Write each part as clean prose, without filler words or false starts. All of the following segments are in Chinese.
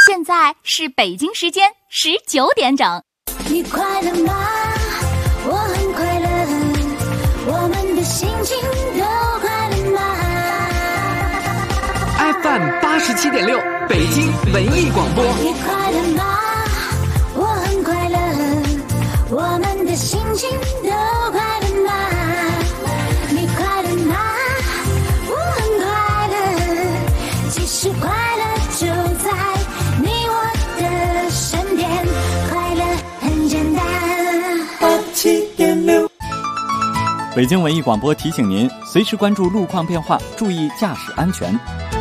现在是北京时间19点整。 你快乐吗？我很快乐，我们的心情都快乐吗？ FM 87.6北京文艺广播。 你快乐吗？我很快乐，我们的心情都快乐吗？你快乐吗？我很快乐，其实快乐就在你我的身边，快乐很简单。87.6 北京文艺广播提醒您，随时关注路况变化，注意驾驶安全。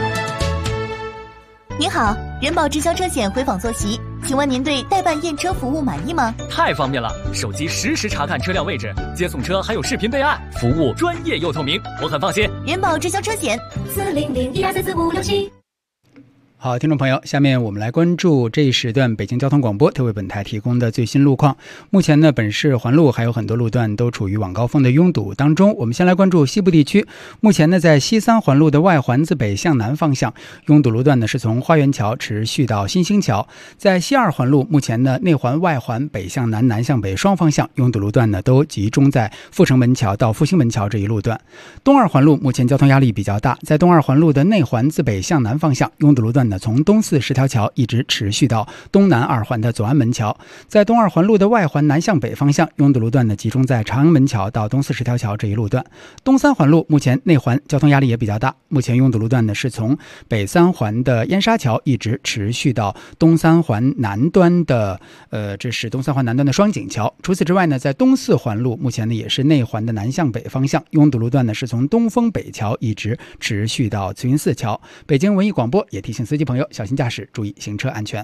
您好，人保直销车险回访坐席，请问您对代办验车服务满意吗？ 太方便了，手机实时查看车辆位置，接送车还有视频备案，服务专业又透明，我很放心。 人保直销车险 40012344567。 好，听众朋友，下面我们来关注这一时段北京交通广播特为本台提供的最新路况。目前呢，本市环路还有很多路段都处于晚高峰的拥堵当中。我们先来关注西部地区。目前呢，在西三环路的外环自北向南方向，拥堵路段呢是从花园桥持续到新兴桥。在西二环路，目前呢内环外环北向南、南向北双方向拥堵路段呢都集中在阜成门桥到复兴门桥这一路段。东二环路目前交通压力比较大，在东二环路的内环自北向南方向拥堵路段从东四十条桥一直持续到东南二环的左安门桥。在东二环路的外环南向北方向，拥堵路段集中在长安门桥到东四十条桥这一路段。东三环路目前内环交通压力也比较大，目前拥堵路段是从北三环的燕莎桥一直持续到东三环南端的这是东三环南端的双井桥。除此之外呢，在东四环路目前也是内环的南向北方向，拥堵路段是从东风北桥一直持续到慈云寺桥。北京文艺广播也提醒司机朋友小心驾驶，注意行车安全。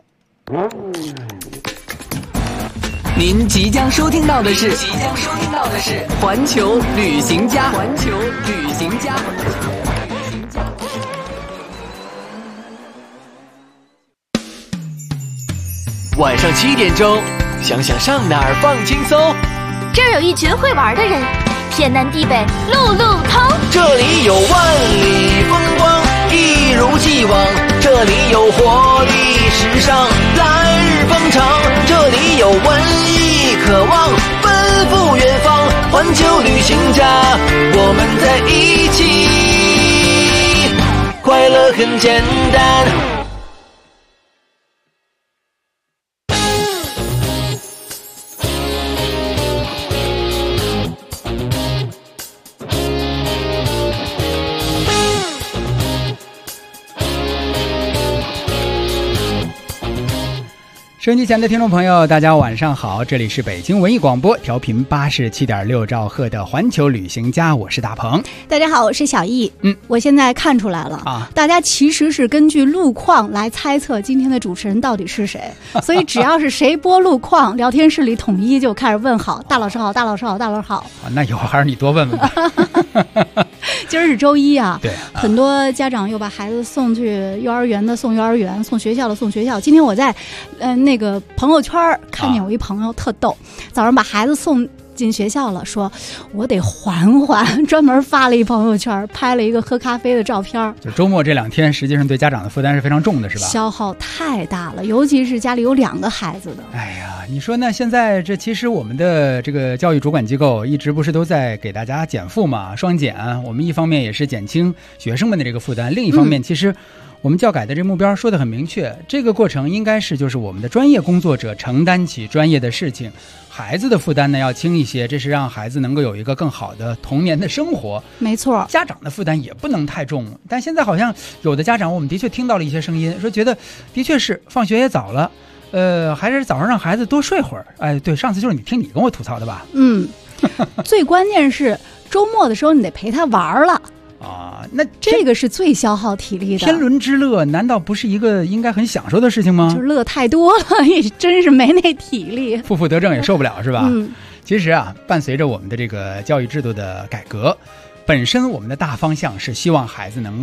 您即将收听到的是环球旅行家。晚上7点钟，想想上哪儿放轻松。 这儿有一群会玩的人，天南地北路路通。 这里有万里风光，一如既往。这里有活力时尚，来日方长。这里有文艺渴望，奔赴远方。环球旅行家，我们在一起，快乐很简单。 收音机前的听众朋友，大家晚上好，这里是北京文艺广播，调频87.6兆赫的环球旅行家，我是大鹏。 大家好，我是小易。我现在看出来了啊，大家其实是根据路况来猜测今天的主持人到底是谁，所以只要是谁播路况，聊天室里统一就开始问好，大老师好，大老师好，大老师好。 那以后还是你多问问吧。 今儿是周一啊， 对， 很多家长又把孩子送去幼儿园的送幼儿园，送学校的送学校。今天我在那个朋友圈看见有一朋友特逗，早上把孩子送进学校了，说我得缓缓，专门发了一朋友圈，拍了一个喝咖啡的照片。 就周末这2天实际上对家长的负担是非常重的，是吧？ 消耗太大了，尤其是家里有2个孩子的。 哎呀，你说呢？现在这其实我们的这个教育主管机构一直不是都在给大家减负嘛，双减。我们一方面也是减轻学生们的这个负担，另一方面其实我们教改的这目标说得很明确，这个过程应该是就是我们的专业工作者承担起专业的事情，孩子的负担呢要轻一些，这是让孩子能够有一个更好的童年的生活。 没错， 家长的负担也不能太重。但现在好像有的家长，我们的确听到了一些声音，说觉得的确是放学也早了，还是早上让孩子多睡会儿。哎，对，上次就是你跟我吐槽的吧？ 最关键是周末的时候你得陪他玩了。 那这个是最消耗体力的。 天伦之乐难道不是一个应该很享受的事情吗？ 就乐太多了，也真是没那体力， 负负得正也受不了，是吧？其实啊，伴随着我们的这个教育制度的改革，本身我们的大方向是希望孩子能够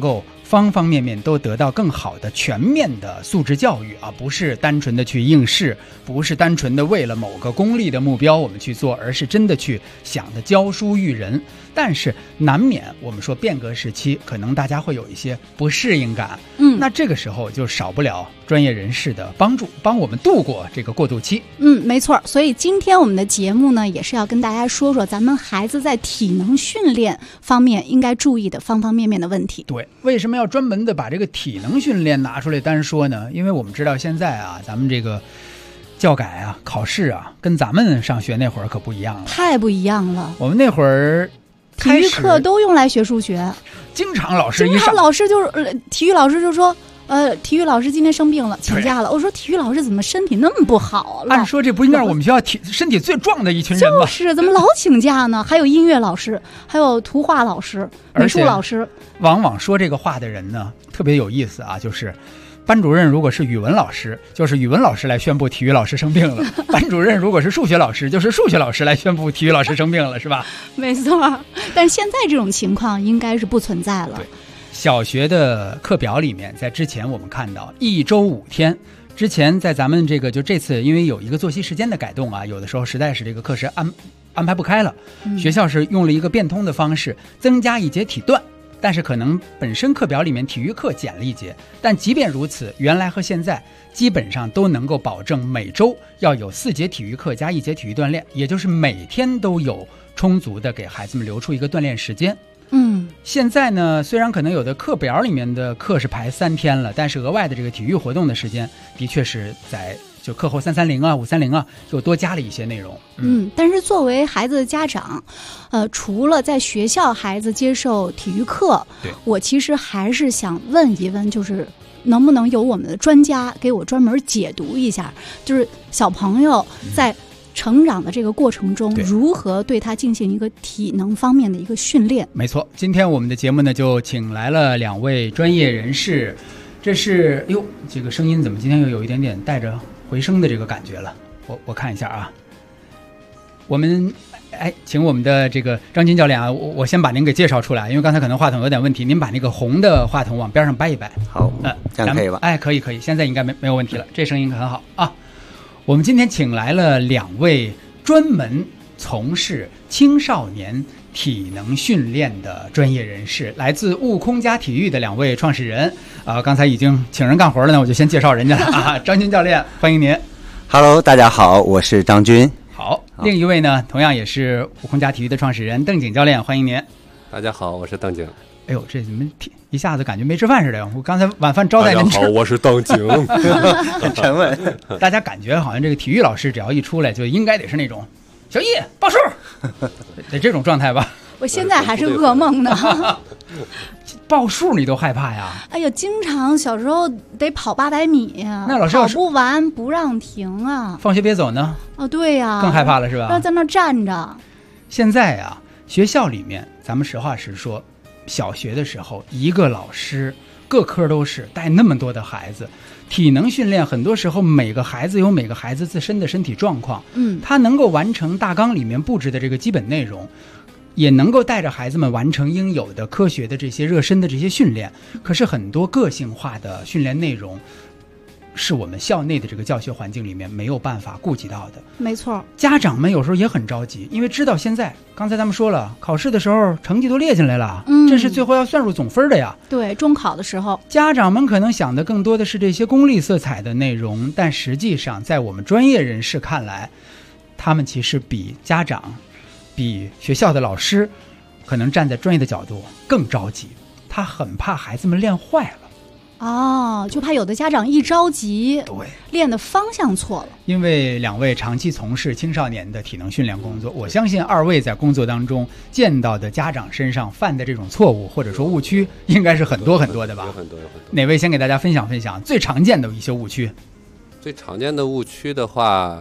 方方面面都得到更好的全面的素质教育啊，不是单纯的去应试，不是单纯的为了某个功利的目标我们去做，而是真的去想的教书育人。但是难免我们说变革时期，可能大家会有一些不适应感，那这个时候就少不了专业人士的帮助，帮我们度过这个过渡期。 没错。所以今天我们的节目呢，也是要跟大家说说咱们孩子在体能训练方面应该注意的方方面面的问题。 对，为什么要专门的把这个体能训练拿出来单说呢？因为我们知道现在啊，咱们这个教改啊、考试啊，跟咱们上学那会儿可不一样了， 太不一样了。 我们那会儿体育课都用来学数学， 经常老师就是体育老师就说，体育老师今天生病了，请假了。我说体育老师怎么身体那么不好了？ 按说这不应该是我们学校身体最壮的一群人吗？ 就是怎么老请假呢？还有音乐老师，还有图画老师、美术老师。 往往说这个话的人呢，特别有意思啊，就是班主任如果是语文老师，就是语文老师来宣布体育老师生病了；班主任如果是数学老师，就是数学老师来宣布体育老师生病了，是吧？ 没错，但是现在这种情况应该是不存在了。 对，小学的课表里面，在之前我们看到1周5天。之前在咱们这次因为有一个作息时间的改动啊，有的时候实在是这个课时安排不开了，学校是用了一个变通的方式，增加1节体段。但是可能本身课表里面体育课减了1节，但即便如此，原来和现在基本上都能够保证每周要有4节体育课加1节体育锻炼，也就是每天都有充足的给孩子们留出一个锻炼时间。现在呢，虽然可能有的课表里面的课是排3天了，但是额外的这个体育活动的时间的确是在就课后330啊、530啊，又多加了一些内容。 但是作为孩子的家长，除了在学校孩子接受体育课，我其实还是想问一问，就是能不能有我们的专家给我专门解读一下，就是小朋友在成长的这个过程中，如何对他进行一个体能方面的一个训练。没错， 今天我们的节目呢，就请来了2位专业人士。这是这个声音怎么今天又有一点点带着回声的这个感觉了？我看一下啊，我们请我们的这个张军教练啊，我先把您给介绍出来，因为刚才可能话筒有点问题，您把那个红的话筒往边上掰一掰。 好，这样可以吧？ 可以，现在应该没有问题了，这声音很好啊。我们今天请来了2位专门从事青少年体能训练的专业人士，来自悟空家体育的2位创始人刚才已经请人干活了呢，我就先介绍人家了啊。张军教练，欢迎您。 Hello， 大家好，我是张军。 好，另一位呢，同样也是悟空家体育的创始人邓景教练，欢迎您。 大家好，我是邓景。 哎呦，这怎么一下子感觉没吃饭似的？我刚才晚饭招待您吃。 大家好，我是邓景。 很沉稳。 大家感觉好像这个体育老师只要一出来，就应该得是那种小易报数，得这种状态吧？ 我现在还是噩梦呢。 报数你都害怕呀？ 哎呀，经常小时候得跑800米呀， 那老师跑不完不让停啊。 放学别走呢？ 对呀， 更害怕了是吧？ 要在那站着。 现在啊，学校里面，咱们实话实说，小学的时候一个老师各科都是带那么多的孩子，体能训练很多时候每个孩子有每个孩子自身的身体状况，他能够完成大纲里面布置的这个基本内容，也能够带着孩子们完成应有的科学的这些热身的这些训练。可是很多个性化的训练内容是我们校内的这个教学环境里面没有办法顾及到的。 没错， 家长们有时候也很着急，因为知道现在刚才咱们说了，考试的时候成绩都列进来了，这是最后要算入总分的呀。 对，中考的时候家长们可能想的更多的是这些功利色彩的内容，但实际上在我们专业人士看来，他们其实比家长比学校的老师可能站在专业的角度更着急，他很怕孩子们练坏了。 就怕有的家长一着急， 对， 练的方向错了。 因为2位长期从事青少年的体能训练工作，我相信2位在工作当中见到的家长身上犯的这种错误或者说误区，应该是很多很多的吧？ 有很多。 哪位先给大家分享分享最常见的一些误区？ 最常见的误区的话，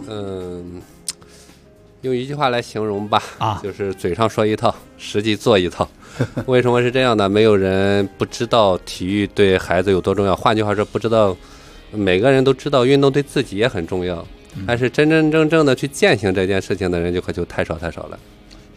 用一句话来形容吧，就是嘴上说一套，实际做一套。为什么是这样呢？没有人不知道体育对孩子有多重要，换句话说，不知道每个人都知道运动对自己也很重要，但是真真正正的去践行这件事情的人就太少了。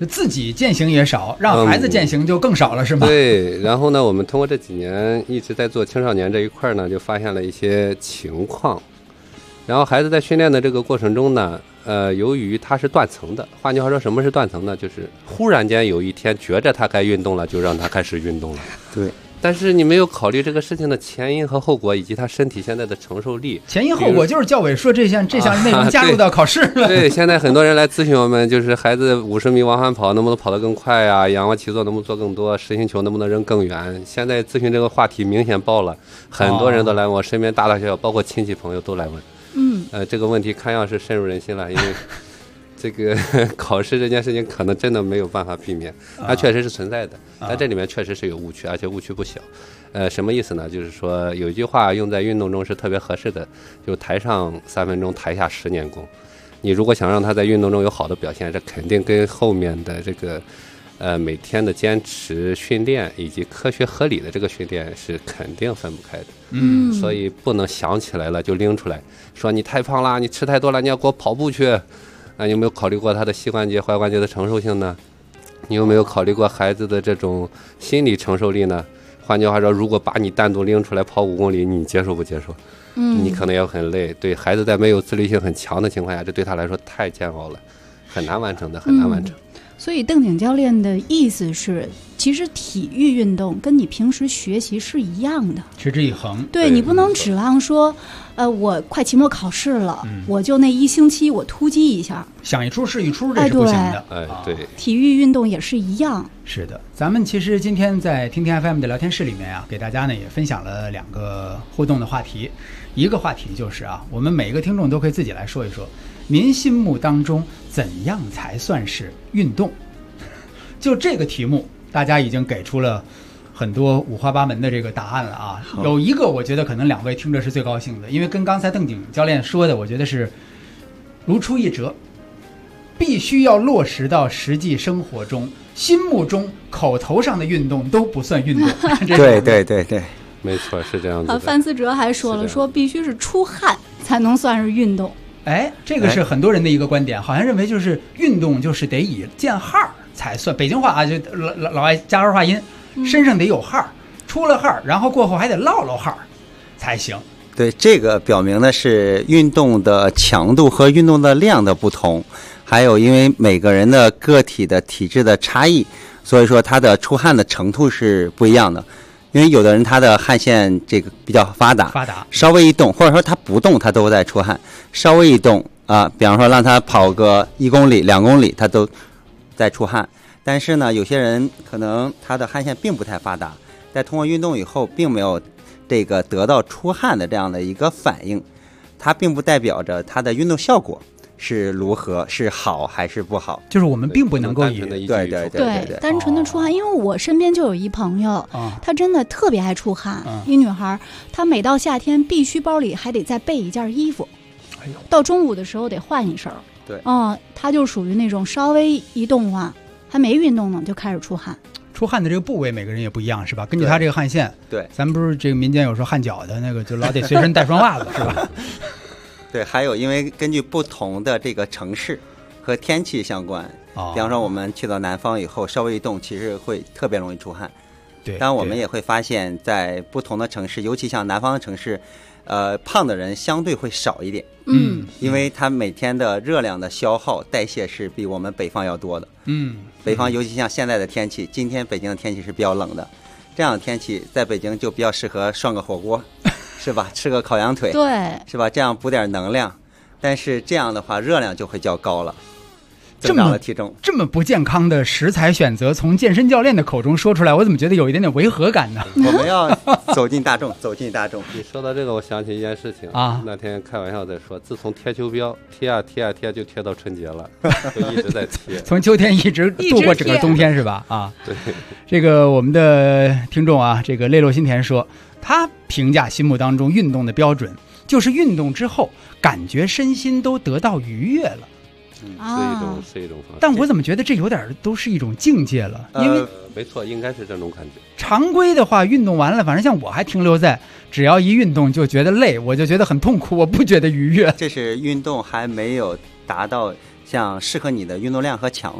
就自己践行也少，让孩子践行就更少了，是吗？ 对。然后呢，我们通过这几年一直在做青少年这一块呢，就发现了一些情况。然后孩子在训练的这个过程中呢，由于它是断层的，换句话说，什么是断层呢？就是忽然间有一天觉着他该运动了，就让他开始运动了。 对。 但是你没有考虑这个事情的前因和后果，以及他身体现在的承受力。 前因后果就是教委说这项内容加入到考试了。 对，现在很多人来咨询我们，就是孩子50米往返跑能不能跑得更快啊？仰卧起坐能不能做更多？实心球能不能扔更远？现在咨询这个话题明显爆了，很多人都来问我，身边大大小小，包括亲戚朋友都来问。这个问题看样是深入人心了，因为这个考试这件事情可能真的没有办法避免，它确实是存在的，但这里面确实是有误区，而且误区不小。什么意思呢？就是说有一句话用在运动中是特别合适的，就台上3分钟，台下10年功。你如果想让他在运动中有好的表现，这肯定跟后面的这个每天的坚持训练以及科学合理的这个训练是肯定分不开的。所以不能想起来了就拎出来说你太胖了，你吃太多了，你要给我跑步去。那你有没有考虑过他的膝关节、踝关节的承受性呢？你有没有考虑过孩子的这种心理承受力呢？换句话说，如果把你单独拎出来跑5公里，你接受不接受？你可能也很累。对孩子在没有自律性很强的情况下，这对他来说太煎熬了，很难完成的，很难完成。 所以邓景教练的意思是，其实体育运动跟你平时学习是一样的， 持之以恒。 对，你不能指望说，我快期末考试了，我就那1星期我突击一下， 想一出是一出，这是不行的。 对， 体育运动也是一样。 是的，咱们其实今天在听听 FM 的聊天室里面啊，给大家呢也分享了2个互动的话题。一个话题就是啊，我们每一个听众都可以自己来说一说，您心目当中怎样才算是运动？就这个题目，大家已经给出了很多五花八门的这个答案了啊。有一个我觉得可能2位听着是最高兴的，因为跟刚才邓景教练说的，我觉得是如出一辙，必须要落实到实际生活中，心目中口头上的运动都不算运动。 对， 没错，是这样子的。 范思哲还说了，说必须是出汗才能算是运动。 这个是很多人的一个观点，好像认为就是运动就是得以见汗才算。北京话啊，就老爱加儿化音，身上得有汗，出了汗，然后过后还得落汗才行。 对，这个表明的是运动的强度和运动的量的不同，还有因为每个人的个体的体质的差异，所以说他的出汗的程度是不一样的。因为有的人他的汗腺这个比较发达，稍微一动，或者说他不动他都在出汗，稍微一动啊，比方说让他跑个1公里、2公里，他都在出汗。但是呢，有些人可能他的汗腺并不太发达，在通过运动以后，并没有这个得到出汗的这样的一个反应，它并不代表着它的运动效果是如何，是好还是不好， 就是我们并不能够以对单纯的出汗。因为我身边就有一朋友，她真的特别爱出汗，一女孩，她每到夏天必须包里还得再备一件衣服，到中午的时候得换一身。 对， 她就属于那种稍微一动换，还没运动呢就开始出汗。 出汗的这个部位每个人也不一样，是吧？根据他这个汗腺， 对， 咱们不是这个民间有说汗脚的那个，就老得随身带双袜子，是吧？ 对，还有因为根据不同的这个城市和天气相关，比方说我们去到南方以后，稍微一动，其实会特别容易出汗。 对， 但我们也会发现，在不同的城市，尤其像南方的城市，胖的人相对会少一点。因为他每天的热量的消耗代谢是比我们北方要多的。北方尤其像现在的天气，今天北京的天气是比较冷的，这样的天气在北京就比较适合涮个火锅。是吧？吃个烤羊腿， 对， 是吧？这样补点能量，但是这样的话热量就会较高了，增长了体重。 这么不健康的食材选择，从健身教练的口中说出来，我怎么觉得有一点点违和感呢？ 我们要走进大众，走进大众。 你说到这个，我想起一件事情啊，那天开玩笑在说，自从贴秋膘贴啊贴啊贴，就贴到春节了，就一直在贴， 从秋天一直度过整个冬天，是吧？啊， 对。 这个我们的听众啊，这个泪落心田说，他评价心目当中运动的标准，就是运动之后感觉身心都得到愉悦了。 是一种方式。 但我怎么觉得这有点都是一种境界了？因为没错，应该是这种感觉。 常规的话，运动完了，反正像我还停留在只要一运动就觉得累，我就觉得很痛苦，我不觉得愉悦。 这是运动还没有达到像适合你的运动量和强度。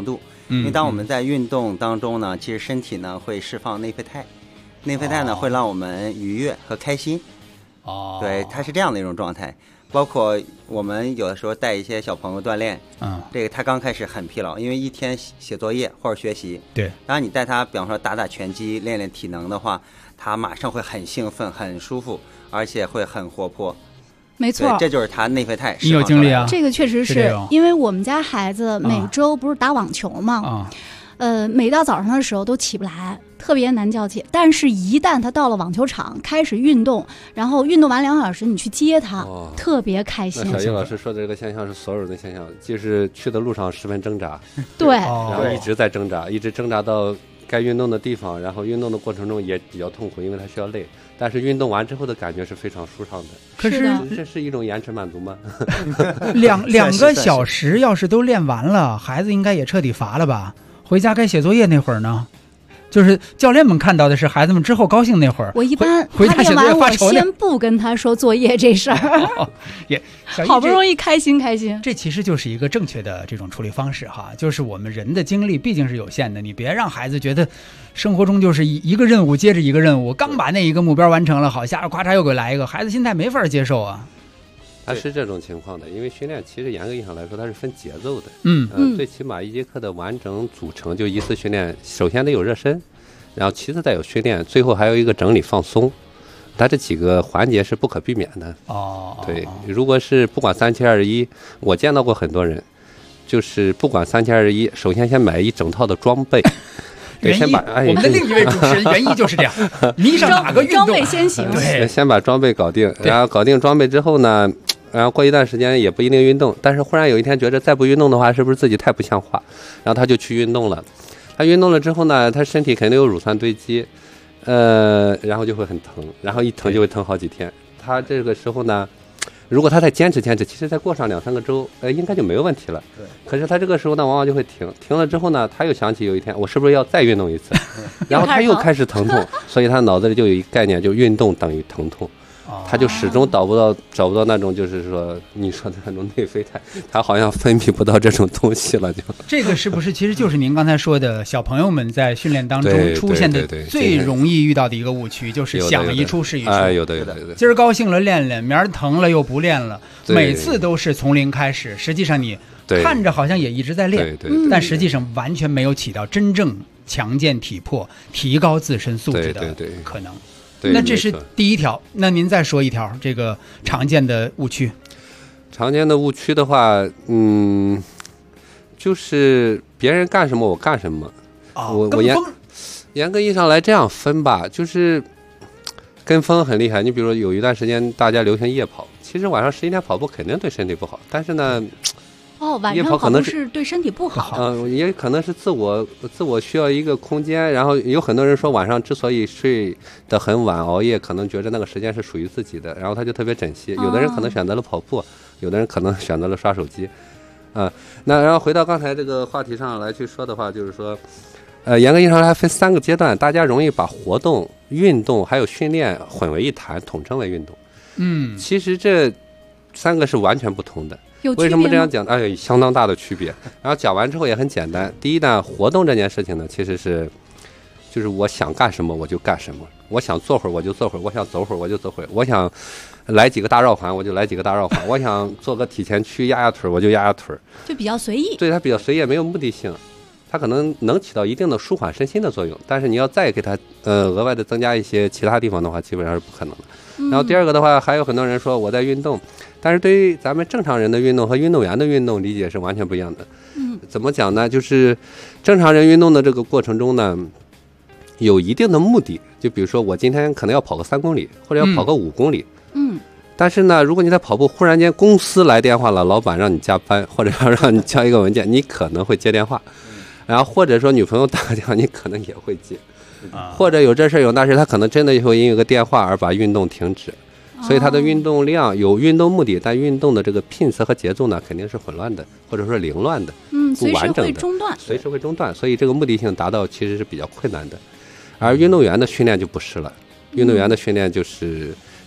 因为当我们在运动当中呢，其实身体呢会释放内啡肽，内啡肽呢会让我们愉悦和开心。对，它是这样的一种状态。包括我们有的时候带一些小朋友锻炼，这个他刚开始很疲劳，因为一天写作业或者学习， 对， 然后你带他比方说打拳击练练体能的话，他马上会很兴奋很舒服，而且会很活泼。 没错， 这就是他内啡肽。 你有经历啊？ 这个确实是因为我们家孩子每周不是打网球嘛，每到早上的时候都起不来，特别难叫起。但是，一旦他到了网球场开始运动，然后运动完2小时，你去接他，特别开心。 那小叶老师说的这个现象是所有人的现象，就是去的路上十分挣扎， 对， 然后一直在挣扎，一直挣扎到该运动的地方，然后运动的过程中也比较痛苦，因为他需要累。但是运动完之后的感觉是非常舒畅的。 可是这是一种延迟满足吗？ 两个小时要是都练完了，孩子应该也彻底乏了吧？回家该写作业那会儿呢？就是教练们看到的是孩子们之后高兴那会儿。 我一般回家写作业发愁， 我先不跟他说作业这事儿。好不容易开心。 这其实就是一个正确的这种处理方式哈，就是我们人的精力毕竟是有限的，你别让孩子觉得生活中就是一个任务接着一个任务，刚把那一个目标完成了，好，下咔嚓又给来一个，孩子心态没法接受啊。 它是这种情况的，因为训练其实严格意义上来说它是分节奏的。最起码一节课的完整组成，就一次训练，首先得有热身，然后其次再有训练，最后还有一个整理放松。它这几个环节是不可避免的。对，如果是不管3-7-2-1，我见到过很多人，就是不管3-7-2-1，首先先买一整套的装备。 原一，我们的另一位主持人原一就是这样，迷上哪个运动， 装备先行。 对， 先把装备搞定，然后搞定装备之后呢，然后过一段时间也不一定运动，但是忽然有一天觉得再不运动的话，是不是自己太不像话？然后他就去运动了。他运动了之后呢，他身体肯定有乳酸堆积，然后就会很疼，然后一疼就会疼好几天。他这个时候呢，如果他再坚持，其实再过上2-3个周，应该就没有问题了。对。可是他这个时候呢，往往就会停了之后呢，他又想起有一天我是不是要再运动一次，然后他又开始疼痛，所以他脑子里就有一个概念，就运动等于疼痛。他就始终找不到那种，就是说你说的那种内啡肽，他好像分泌不到这种东西了。就这个是不是其实就是您刚才说的小朋友们在训练当中出现的最容易遇到的一个误区，就是想一出是一出。 有的。 今儿高兴了练练，明儿疼了又不练了，每次都是从零开始。实际上你看着好像也一直在练，但实际上完全没有起到真正强健体魄、提高自身素质的可能。那这是第一条，那您再说一条这个常见的误区。 常见的误区的话，就是别人干什么我干什么。我严格意义上来这样分吧，就是跟风很厉害。你比如说有一段时间大家流行夜跑，其实晚上11点跑步肯定对身体不好，但是呢。 晚上跑步是对身体不好。 也可能是自我需要一个空间，然后有很多人说晚上之所以睡得很晚熬夜，可能觉得那个时间是属于自己的，然后他就特别珍惜。有的人可能选择了跑步，有的人可能选择了刷手机。那然后回到刚才这个话题上来去说的话，就是说，严格意义上来分3个阶段，大家容易把活动、运动还有训练混为一谈，统称为运动。其实这3个是完全不同的。为什么这样讲？相当大的区别。然后讲完之后也很简单。第一呢，活动这件事情呢，其实就是我想干什么我就干什么，我想坐会儿我就坐会儿，我想走会儿我就走会儿，我想来几个大绕环我就来几个大绕环，我想做个体前屈压腿我就压腿， 就比较随意。 对，它比较随意，没有目的性。它可能能起到一定的舒缓身心的作用，但是你要再给它额外的增加一些其他地方的话，基本上是不可能的。然后第二个的话，还有很多人说我在运动，但是对于咱们正常人的运动和运动员的运动理解是完全不一样的。怎么讲呢？就是正常人运动的这个过程中呢，有一定的目的，就比如说我今天可能要跑个3公里，或者要跑个5公里。但是呢，如果你在跑步，忽然间公司来电话了，老板让你加班，或者要让你交一个文件，你可能会接电话。然后或者说女朋友打个电话，你可能也会接。或者有这事有那事，他可能真的会因为一个电话而把运动停止。所以他的运动量有运动目的，但运动的这个频次和节奏呢，肯定是混乱的，或者说凌乱的，不完整的，随时会中断。所以这个目的性达到其实是比较困难的。而运动员的训练就不是了，运动员的训练就是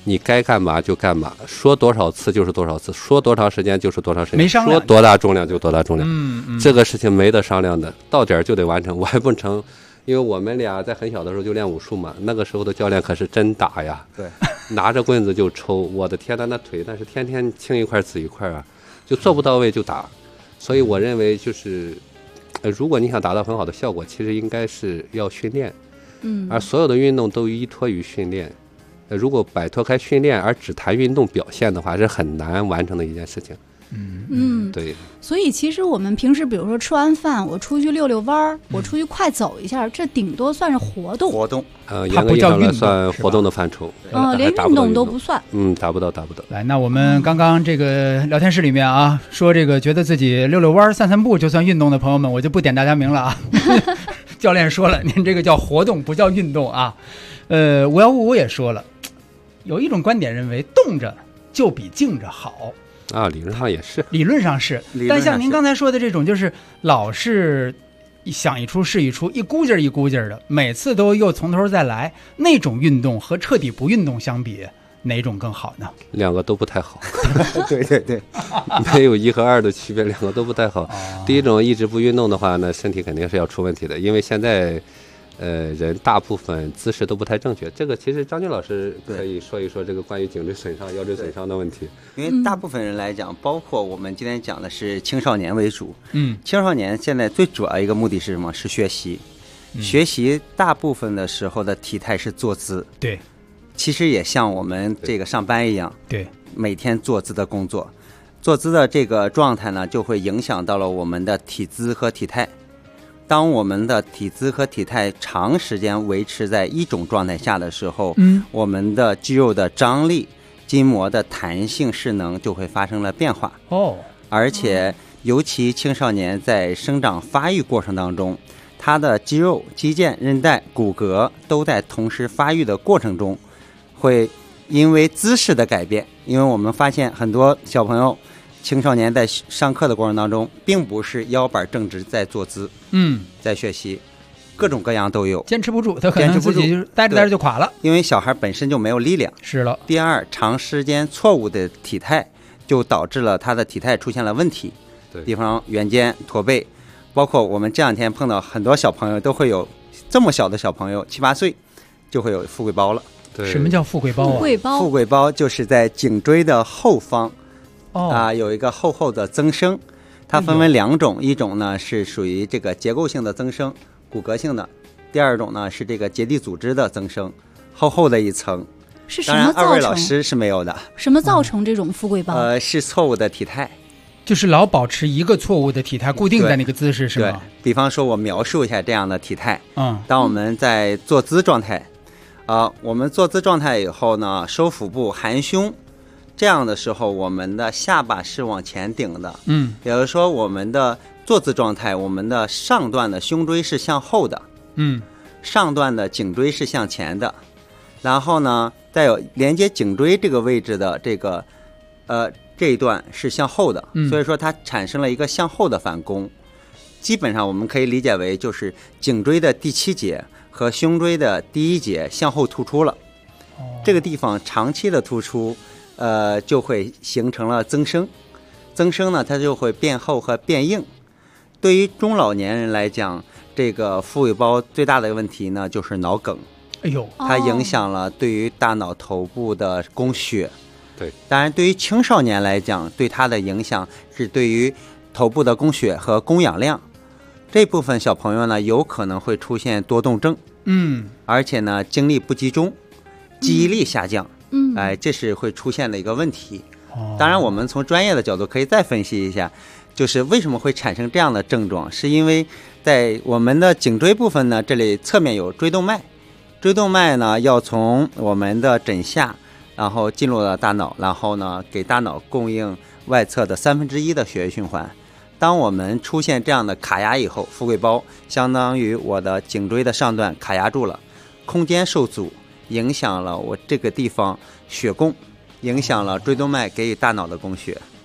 你该干嘛就干嘛，说多少次就是多少次，说多长时间就是多长时间， 没商量， 说多大重量就多大重量。这个事情没得商量的，到点儿就得完成，完不成。因为我们俩在很小的时候就练武术嘛，那个时候的教练可是真打呀， 对， 拿着棍子就抽，我的天呐，那腿那是天天青一块紫一块啊，就做不到位就打。所以我认为就是，如果你想达到很好的效果，其实应该是要训练，而所有的运动都依托于训练。如果摆脱开训练而只谈运动表现的话，是很难完成的一件事情。对。 所以其实我们平时比如说吃完饭，我出去溜溜弯儿，我出去快走一下，这顶多算是活动。 严格意义上来算活动的范畴。 连运动都不算。 达不到。 来，那我们刚刚这个聊天室里面啊，说这个觉得自己溜溜弯、散散步就算运动的朋友们，我就不点大家名了啊。教练说了，您这个叫活动，不叫运动啊。5155也说了，有一种观点认为动着就比静着好。 理论上也是， 理论上是，但像您刚才说的这种，就是老是想一出是一出，一股劲儿一股劲儿的，每次都又从头再来，那种运动和彻底不运动相比，哪种更好呢？ 两个都不太好。 对， 没有1和2的区别，两个都不太好。第一种一直不运动的话呢，身体肯定是要出问题的，因为现在人大部分姿势都不太正确。这个其实张军老师可以说一说这个关于颈椎损伤、腰椎损伤的问题。 因为大部分人来讲，包括我们今天讲的是青少年为主。青少年现在最主要一个目的是什么？是学习。学习大部分的时候的体态是坐姿。 对， 其实也像我们这个上班一样。 对， 每天坐姿的工作，坐姿的这个状态呢，就会影响到了我们的体姿和体态。当我们的体姿和体态长时间维持在一种状态下的时候，我们的肌肉的张力、筋膜的弹性势能就会发生了变化。而且尤其青少年在生长发育过程当中，他的肌肉、肌腱、韧带、骨骼都在同时发育的过程中，会因为姿势的改变，因为我们发现很多小朋友青少年在上课的过程当中，并不是腰板正直在坐姿，在学习，各种各样都有， 坚持不住，他可能自己就是待着就垮了， 因为小孩本身就没有力量。 是了。 第二，长时间错误的体态就导致了他的体态出现了问题，比方圆肩、驼背，包括我们这两天碰到很多小朋友都会有这么小的小朋友7、8岁就会有富贵包了。 什么叫富贵包啊？ 富贵包就是在颈椎的后方。有一个厚厚的增生，它分为2种，一种呢是属于这个结构性的增生，骨骼性的；第二种呢是这个结缔组织的增生，厚厚的一层。 是什么造成？ 当然，2位老师是没有的。 什么造成这种富贵包？ 是错误的体态， 就是老保持一个错误的体态，固定在那个姿势，是吗？ 对，比方说我描述一下这样的体态。当我们在坐姿状态，我们坐姿状态以后呢，收腹部、含胸。这样的时候，我们的下巴是往前顶的，也就是说，我们的坐姿状态，我们的上段的胸椎是向后的，上段的颈椎是向前的，然后呢，再有连接颈椎这个位置的这个，这一段是向后的，所以说它产生了一个向后的反弓。基本上我们可以理解为就是颈椎的第7节和胸椎的第1节向后突出了，这个地方长期的突出。就会形成了增生，增生呢，它就会变厚和变硬。对于中老年人来讲，这个富贵包最大的问题呢，就是脑梗。它影响了对于大脑头部的供血。 对， 当然对于青少年来讲，对它的影响是对于头部的供血和供氧量。这部分小朋友呢，有可能会出现多动症，而且呢，精力不集中，记忆力下降。这是会出现的一个问题。当然我们从专业的角度可以再分析一下，就是为什么会产生这样的症状，是因为在我们的颈椎部分呢，这里侧面有椎动脉，椎动脉呢要从我们的枕下，然后进入到大脑，然后呢给大脑供应外侧的1/3的血液循环。当我们出现这样的卡压以后，富贵包相当于我的颈椎的上段卡压住了，空间受阻，影响了我这个地方血供，影响了椎动脉给予大脑的供血。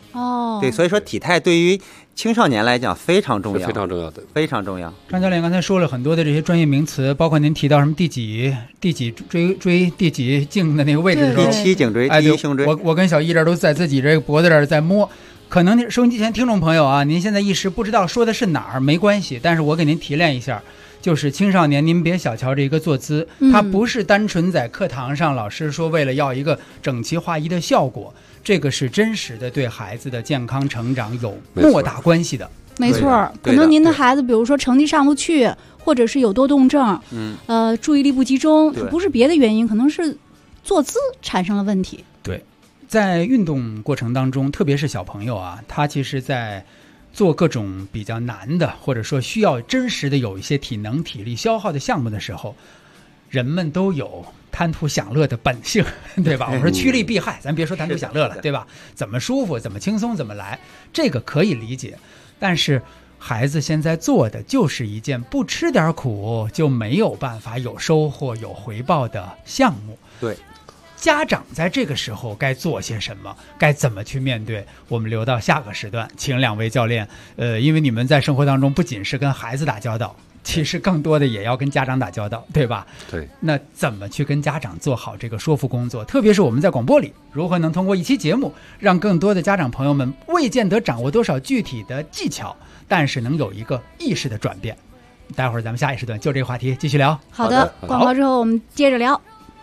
哦， 对，所以说体态对于青少年来讲非常重要， 非常重要的， 非常重要。 张教练刚才说了很多的这些专业名词，包括您提到什么第几椎、第几颈的那个位置的时候， 第7颈椎、第1胸椎。 我跟小易这都在自己这个脖子这儿在摸。可能收音机前听众朋友啊，您现在一时不知道说的是哪儿，没关系，但是我给您提炼一下。就是青少年，您别小瞧这一个坐姿，它不是单纯在课堂上老师说为了要一个整齐划一的效果，这个是真实的对孩子的健康成长有莫大关系的。 没错，可能您的孩子比如说成绩上不去，或者是有多动症，注意力不集中，不是别的原因，可能是坐姿产生了问题。 对，在运动过程当中，特别是小朋友啊，他其实在做各种比较难的，或者说需要真实的有一些体能体力消耗的项目的时候，人们都有贪图享乐的本性，对吧？我说趋利避害，咱别说贪图享乐了，对吧？怎么舒服怎么轻松怎么来，这个可以理解。但是孩子现在做的就是一件不吃点苦就没有办法有收获有回报的项目。 对， 家长在这个时候该做些什么，该怎么去面对，我们留到下个时段，请2位教练。因为你们在生活当中不仅是跟孩子打交道，其实更多的也要跟家长打交道，对吧？ 对。 那怎么去跟家长做好这个说服工作？特别是我们在广播里，如何能通过一期节目，让更多的家长朋友们未见得掌握多少具体的技巧，但是能有一个意识的转变？待会儿咱们下一时段就这个话题继续聊。 好的，广告之后我们接着聊。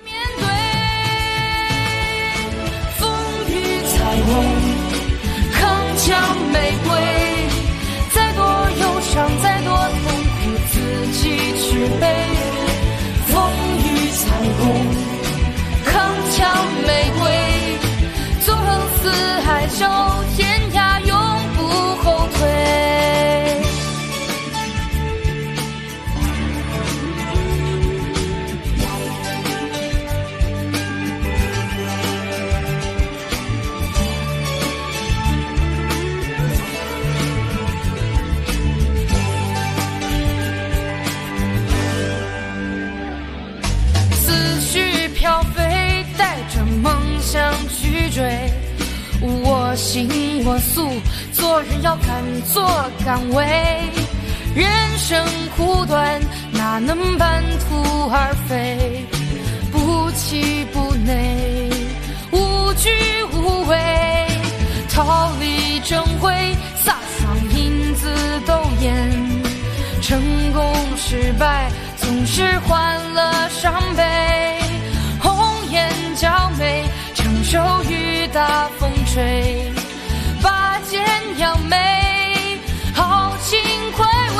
铿锵玫瑰，再多忧伤再多痛苦自己去背，风雨彩虹铿锵玫瑰，纵横四海走天涯永不后退。飘飞，带着梦想去追，我行我素，做人要敢做敢为。人生苦短，哪能半途而废？不气不馁，无惧无畏，逃离正轨，撒上银子斗艳。成功失败，总是换了伤悲。红颜娇美，承受雨打风吹，拔剑扬眉，豪情快慰。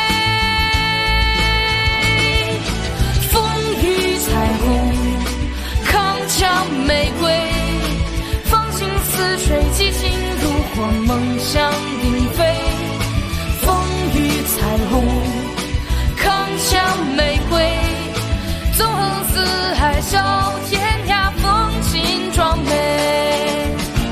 风雨彩虹，铿锵玫瑰，放心似水，激情如火，梦想鼎飞。风雨彩虹，铿锵玫瑰，纵横四海走天涯，风情壮美。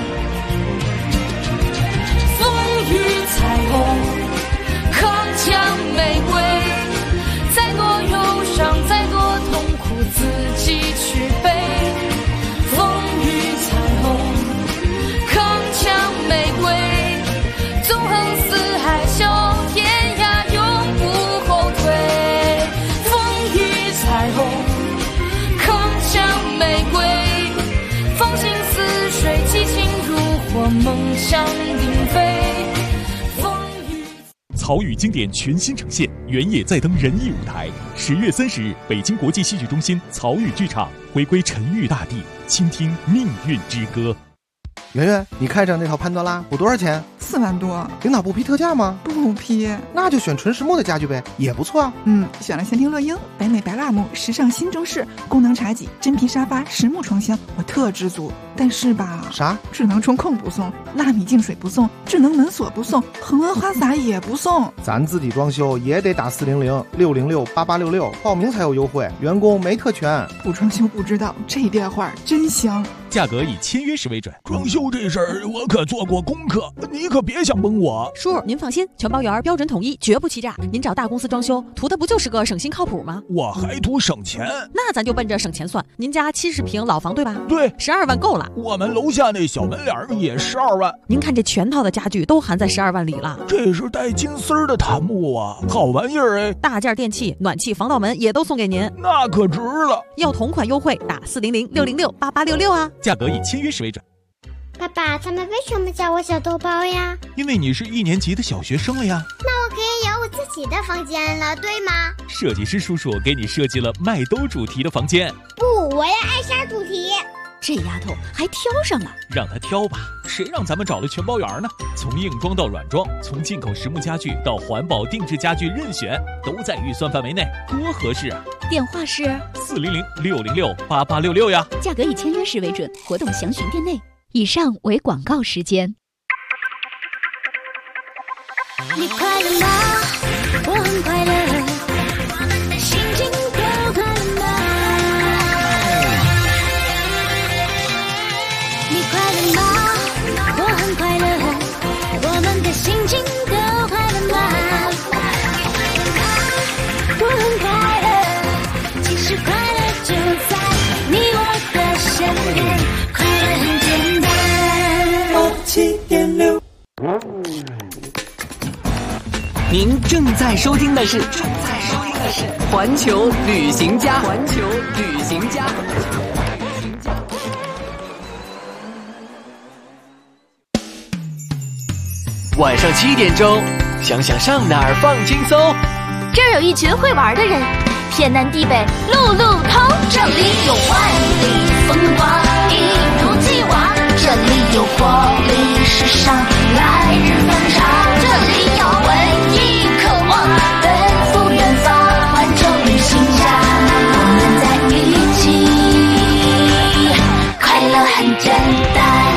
风雨彩虹，铿锵玫瑰，再多忧伤再多痛苦自己去背。风雨彩虹，铿锵玫瑰，纵横四海走天涯永不后退。风雨彩虹，铿锵玫瑰，放心似水，激情如火，梦想鼎飞。 曹禺经典全新呈现，原野再登人艺舞台。10月30日，北京国际戏剧中心曹禺剧场回归沉郁大地，倾听命运之歌。 圆圆，你看上那套潘多拉补多少钱 ？4万多。 领导不批特价吗？ 不批。 那就选纯实木的家具呗，也不错啊。 选了仙庭乐英、北美白蜡木、时尚新中式、功能茶几、真皮沙发、实木床箱，我特知足。但是吧， 啥？ 智能中控不送，纳米净水不送，智能门锁不送，恒温花洒也不送。 咱自己装修也得打400-606-8866报名才有优惠，员工没特权。 不装修不知道，这电话真香。 价格以签约时为准。 装修这事儿我可做过功课，你可可别想蒙我。 叔，您放心，全包园标准统一，绝不欺诈。您找大公司装修，图的不就是个省心靠谱吗？ 我还图省钱。 那咱就奔着省钱算。您家70平老房对吧？ 对 ，12万够了。 我们楼下那小门脸也12万。 您看这全套的家具都含在12万里了。 这是带金丝的檀木啊，好玩意儿哎！ 大件电器、暖气、防盗门也都送给您， 那可值了。 要同款优惠，打400-606-8866啊， 价格以签约时为准。 爸爸，他们为什么叫我小豆包呀？ 因为你是1年级的小学生了呀。 那我可以有我自己的房间了，对吗？ 设计师叔叔给你设计了麦兜主题的房间。 不，我要艾莎主题。 这丫头还挑上了， 让她挑吧，谁让咱们找了全包园呢？从硬装到软装，从进口实木家具到环保定制家具，任选都在预算范围内，多合适啊！ 电话是 400-606-8866呀， 价格以签约时为准，活动详询店内。以上为广告时间。 你快乐吗？我很快乐，心情都快乐吗？你快乐吗？我很快乐，我们的心情都快乐吗？我很快乐，其实快乐就在你我的身边，快乐很简单。7.6。 您正在收听的是环球旅行家。晚上7点钟，想想上哪儿放轻松。 这儿有一群会玩的人，天南地北路路通，这里有万里风光，一如既往，这里有活力时尚，来日方长，这里有文艺渴望，奔赴远方，环球旅行家，我们在一起，快乐很简单。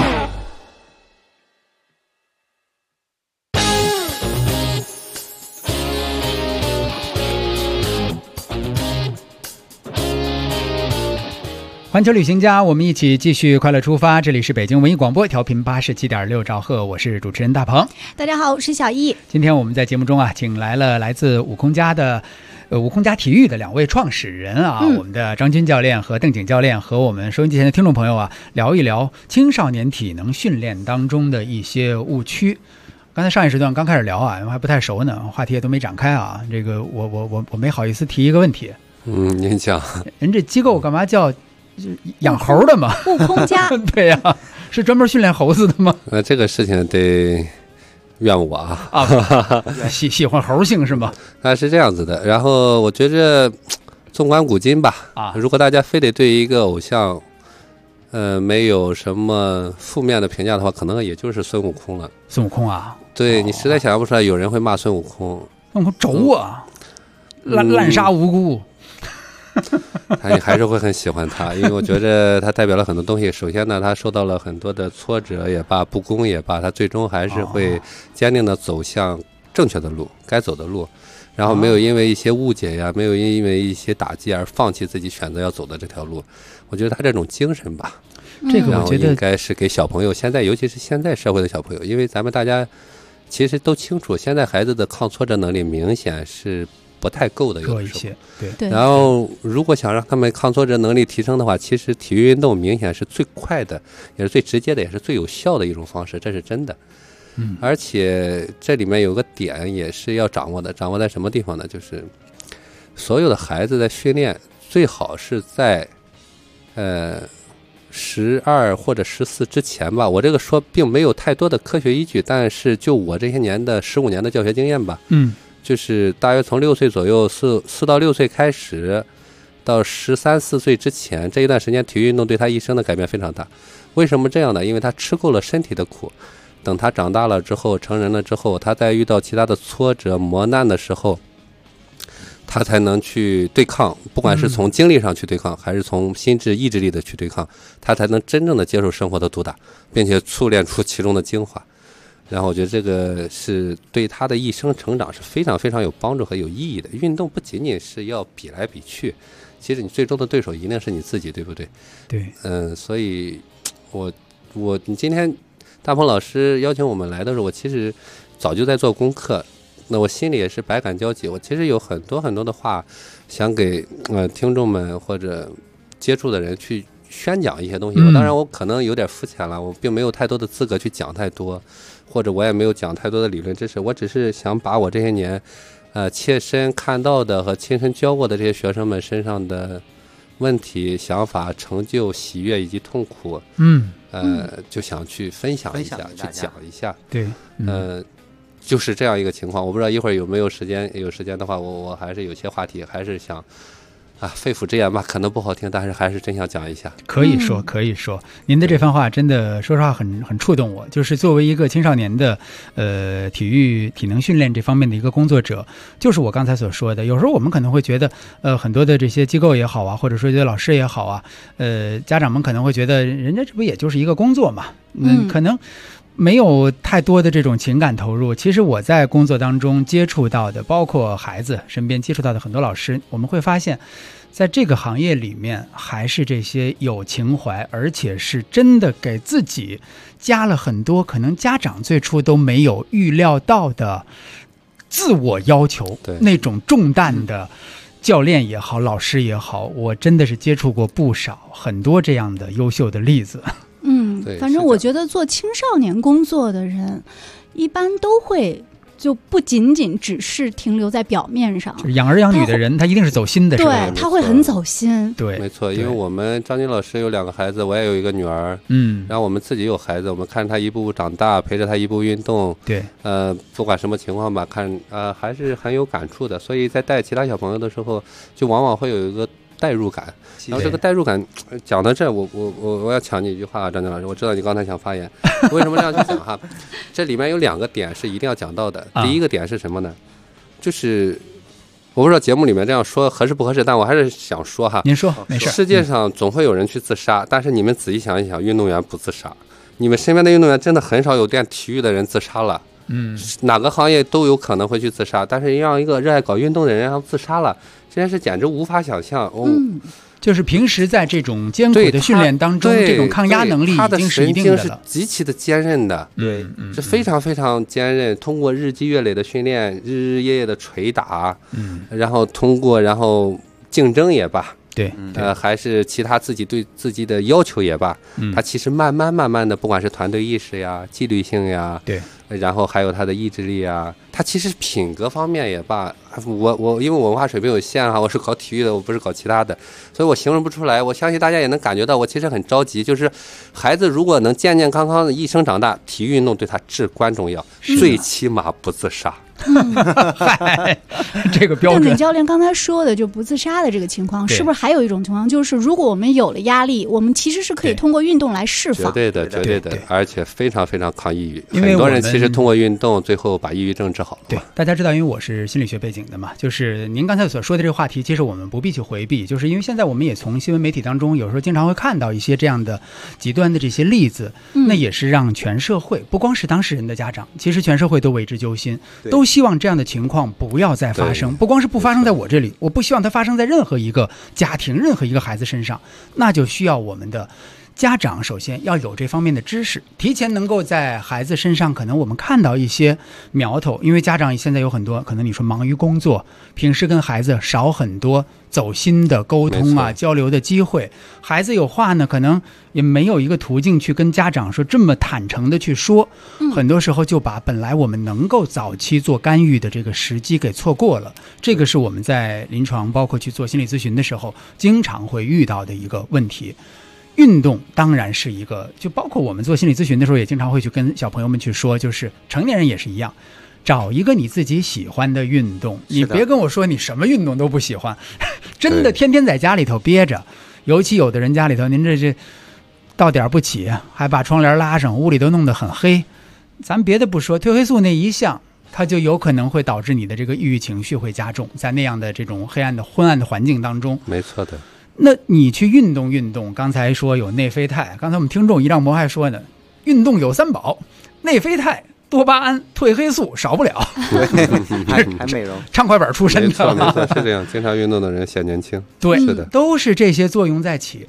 环球旅行家，我们一起继续快乐出发。这里是北京文艺广播，调频87.6兆赫，我是主持人大鹏。 大家好，我是小易。 今天我们在节目中请来了来自悟空家体育的2位创始人我们的张军教练和邓景教练，和我们收音机前的听众朋友聊一聊青少年体能训练当中的一些误区。刚才上一时段刚开始聊还不太熟呢，话题也都没展开这个我没好意思提一个问题。 您讲， 人这机构干嘛叫养猴的嘛？ 悟空家对呀，是专门训练猴子的吗？ 这个事情得怨我喜欢猴性是吗？ 是这样子的。然后我觉着，纵观古今吧，如果大家非得对一个偶像，没有什么负面的评价的话，可能也就是孙悟空了。 孙悟空啊？ 对，你实在想象不出来有人会骂孙悟空。 孙悟空轴滥杀无辜。 你还是会很喜欢他，因为我觉得他代表了很多东西。首先呢，他受到了很多的挫折也罢，不公也罢，他最终还是会坚定的走向正确的路，该走的路，然后没有因为一些误解呀，没有因为一些打击而放弃自己选择要走的这条路。我觉得他这种精神吧， 这个我觉得应该是给小朋友，现在尤其是现在社会的小朋友，因为咱们大家其实都清楚，现在孩子的抗挫折能力明显是不太够的，有的时候。 对。 然后，如果想让他们抗挫折能力提升的话，其实体育运动明显是最快的，也是最直接的，也是最有效的一种方式，这是真的。而且这里面有个点也是要掌握的，掌握在什么地方呢？就是所有的孩子的训练最好是在12或者14之前吧。我这个说并没有太多的科学依据，但是就我这些年的15年的教学经验吧，就是大约从6岁左右，4到6岁开始，到13、14岁之前这一段时间，体育运动对他一生的改变非常大。为什么这样呢？因为他吃够了身体的苦，等他长大了之后，成人了之后，他在遇到其他的挫折磨难的时候，他才能去对抗，不管是从精力上去对抗，还是从心智意志力的去对抗，他才能真正的接受生活的毒打，并且淬炼出其中的精华。然后我觉得这个是对他的一生成长是非常非常有帮助和有意义的。运动不仅仅是要比来比去，其实你最终的对手一定是你自己，对不对？ 对。 所以你今天大鹏老师邀请我们来的时候，我其实早就在做功课，那我心里也是百感交集。我其实有很多的话想给听众们或者接触的人去宣讲一些东西。当然我可能有点肤浅了，我并没有太多的资格去讲太多，或者我也没有讲太多的理论知识，我只是想把我这些年切身看到的和亲身教过的这些学生们身上的问题、想法、成就、喜悦以及痛苦，就想去分享一下，去讲一下。 对， 就是这样一个情况。我不知道一会儿有没有时间，有时间的话，我还是有些话题还是想肺腑之言吧，可能不好听，但是还是真想讲一下。 可以说，可以说，您的这番话真的，说实话很触动我。就是作为一个青少年的体能训练这方面的一个工作者，就是我刚才所说的，有时候我们可能会觉得，很多的这些机构也好啊，或者说这些老师也好啊，家长们可能会觉得，人家这不也就是一个工作嘛，可能没有太多的这种情感投入。其实我在工作当中接触到的，包括孩子身边接触到的很多老师，我们会发现在这个行业里面还是这些有情怀，而且是真的给自己加了很多可能家长最初都没有预料到的自我要求，那种重担的教练也好，老师也好，我真的是接触过不少很多这样的优秀的例子。 反正我觉得做青少年工作的人一般都会就不仅仅只是停留在表面上， 就是养儿养女的人他一定是走心的，是吧？ 对，他会很走心。 对， 没错，因为我们张军老师有2个孩子，我也有一个女儿，然后我们自己有孩子，我们看他一步步长大，陪着他一步运动， 对， 不管什么情况吧，看还是很有感触的。所以在带其他小朋友的时候，就往往会有一个代入感。然后这个代入感讲到这，我要抢你一句话，张军老师，我知道你刚才想发言，为什么这样去讲哈？这里面有2个点是一定要讲到的。第一个点是什么呢？就是我不知道节目里面这样说合适不合适，但我还是想说哈。 您说，没事。 世界上总会有人去自杀，但是你们仔细想一想，运动员不自杀，你们身边的运动员真的很少有练体育的人自杀了。哪个行业都有可能会去自杀，但是让一个热爱搞运动的人让自杀了，这件事简直无法想象。 就是平时在这种艰苦的训练当中，这种抗压能力已经是一定的了。 他的神经是极其的坚韧的， 对， 是非常非常坚韧。通过日积月累的训练，日日夜夜的捶打，然后然后竞争也罢， 对， 还是其他自己对自己的要求也罢，他其实慢慢的，不管是团队意识呀、纪律性呀， 对， 然后还有他的意志力啊，他其实品格方面也罢，我因为我文化水平有限哈，我是搞体育的，我不是搞其他的，所以我形容不出来。我相信大家也能感觉到，我其实很着急，就是孩子如果能健健康康的一生长大，体育运动对他至关重要，最起码不自杀。 这个标准。 邓准教练刚才说的就不自杀的这个情况，是不是还有一种情况，就是如果我们有了压力，我们其实是可以通过运动来释放？ 绝对的，而且非常非常抗抑郁。很多人其实通过运动，最后把抑郁症治好了。 对，大家知道，因为我是心理学背景的嘛，就是您刚才所说的这个话题，其实我们不必去回避，就是因为现在我们也从新闻媒体当中有时候经常会看到一些这样的极端的这些例子，那也是让全社会，不光是当事人的家长，其实全社会都为之揪心，都希望这样的情况不要再发生。不光是不发生在我这里，我不希望它发生在任何一个家庭、任何一个孩子身上，那就需要我们的家长首先要有这方面的知识，提前能够在孩子身上可能我们看到一些苗头。因为家长现在有很多可能你说忙于工作，平时跟孩子少很多走心的沟通啊、交流的机会，孩子有话呢可能也没有一个途径去跟家长说这么坦诚的去说，很多时候就把本来我们能够早期做干预的这个时机给错过了。这个是我们在临床包括去做心理咨询的时候经常会遇到的一个问题。运动当然是一个，就包括我们做心理咨询的时候也经常会去跟小朋友们去说，就是成年人也是一样，找一个你自己喜欢的运动，你别跟我说你什么运动都不喜欢，真的天天在家里头憋着，尤其有的人家里头您这到点不起，还把窗帘拉上，屋里都弄得很黑，咱别的不说，褪黑素那一项它就有可能会导致你的这个抑郁情绪会加重，在那样的这种黑暗的昏暗的环境当中。 没错的。 那你去运动，刚才说有内啡肽，刚才我们听众一让魔还说呢，运动有3宝，内啡肽、多巴胺、褪黑素少不了， 还美容， 畅快板出身的， 没错，是这样。经常运动的人显年轻， 对， 是的， 都是这些作用在起。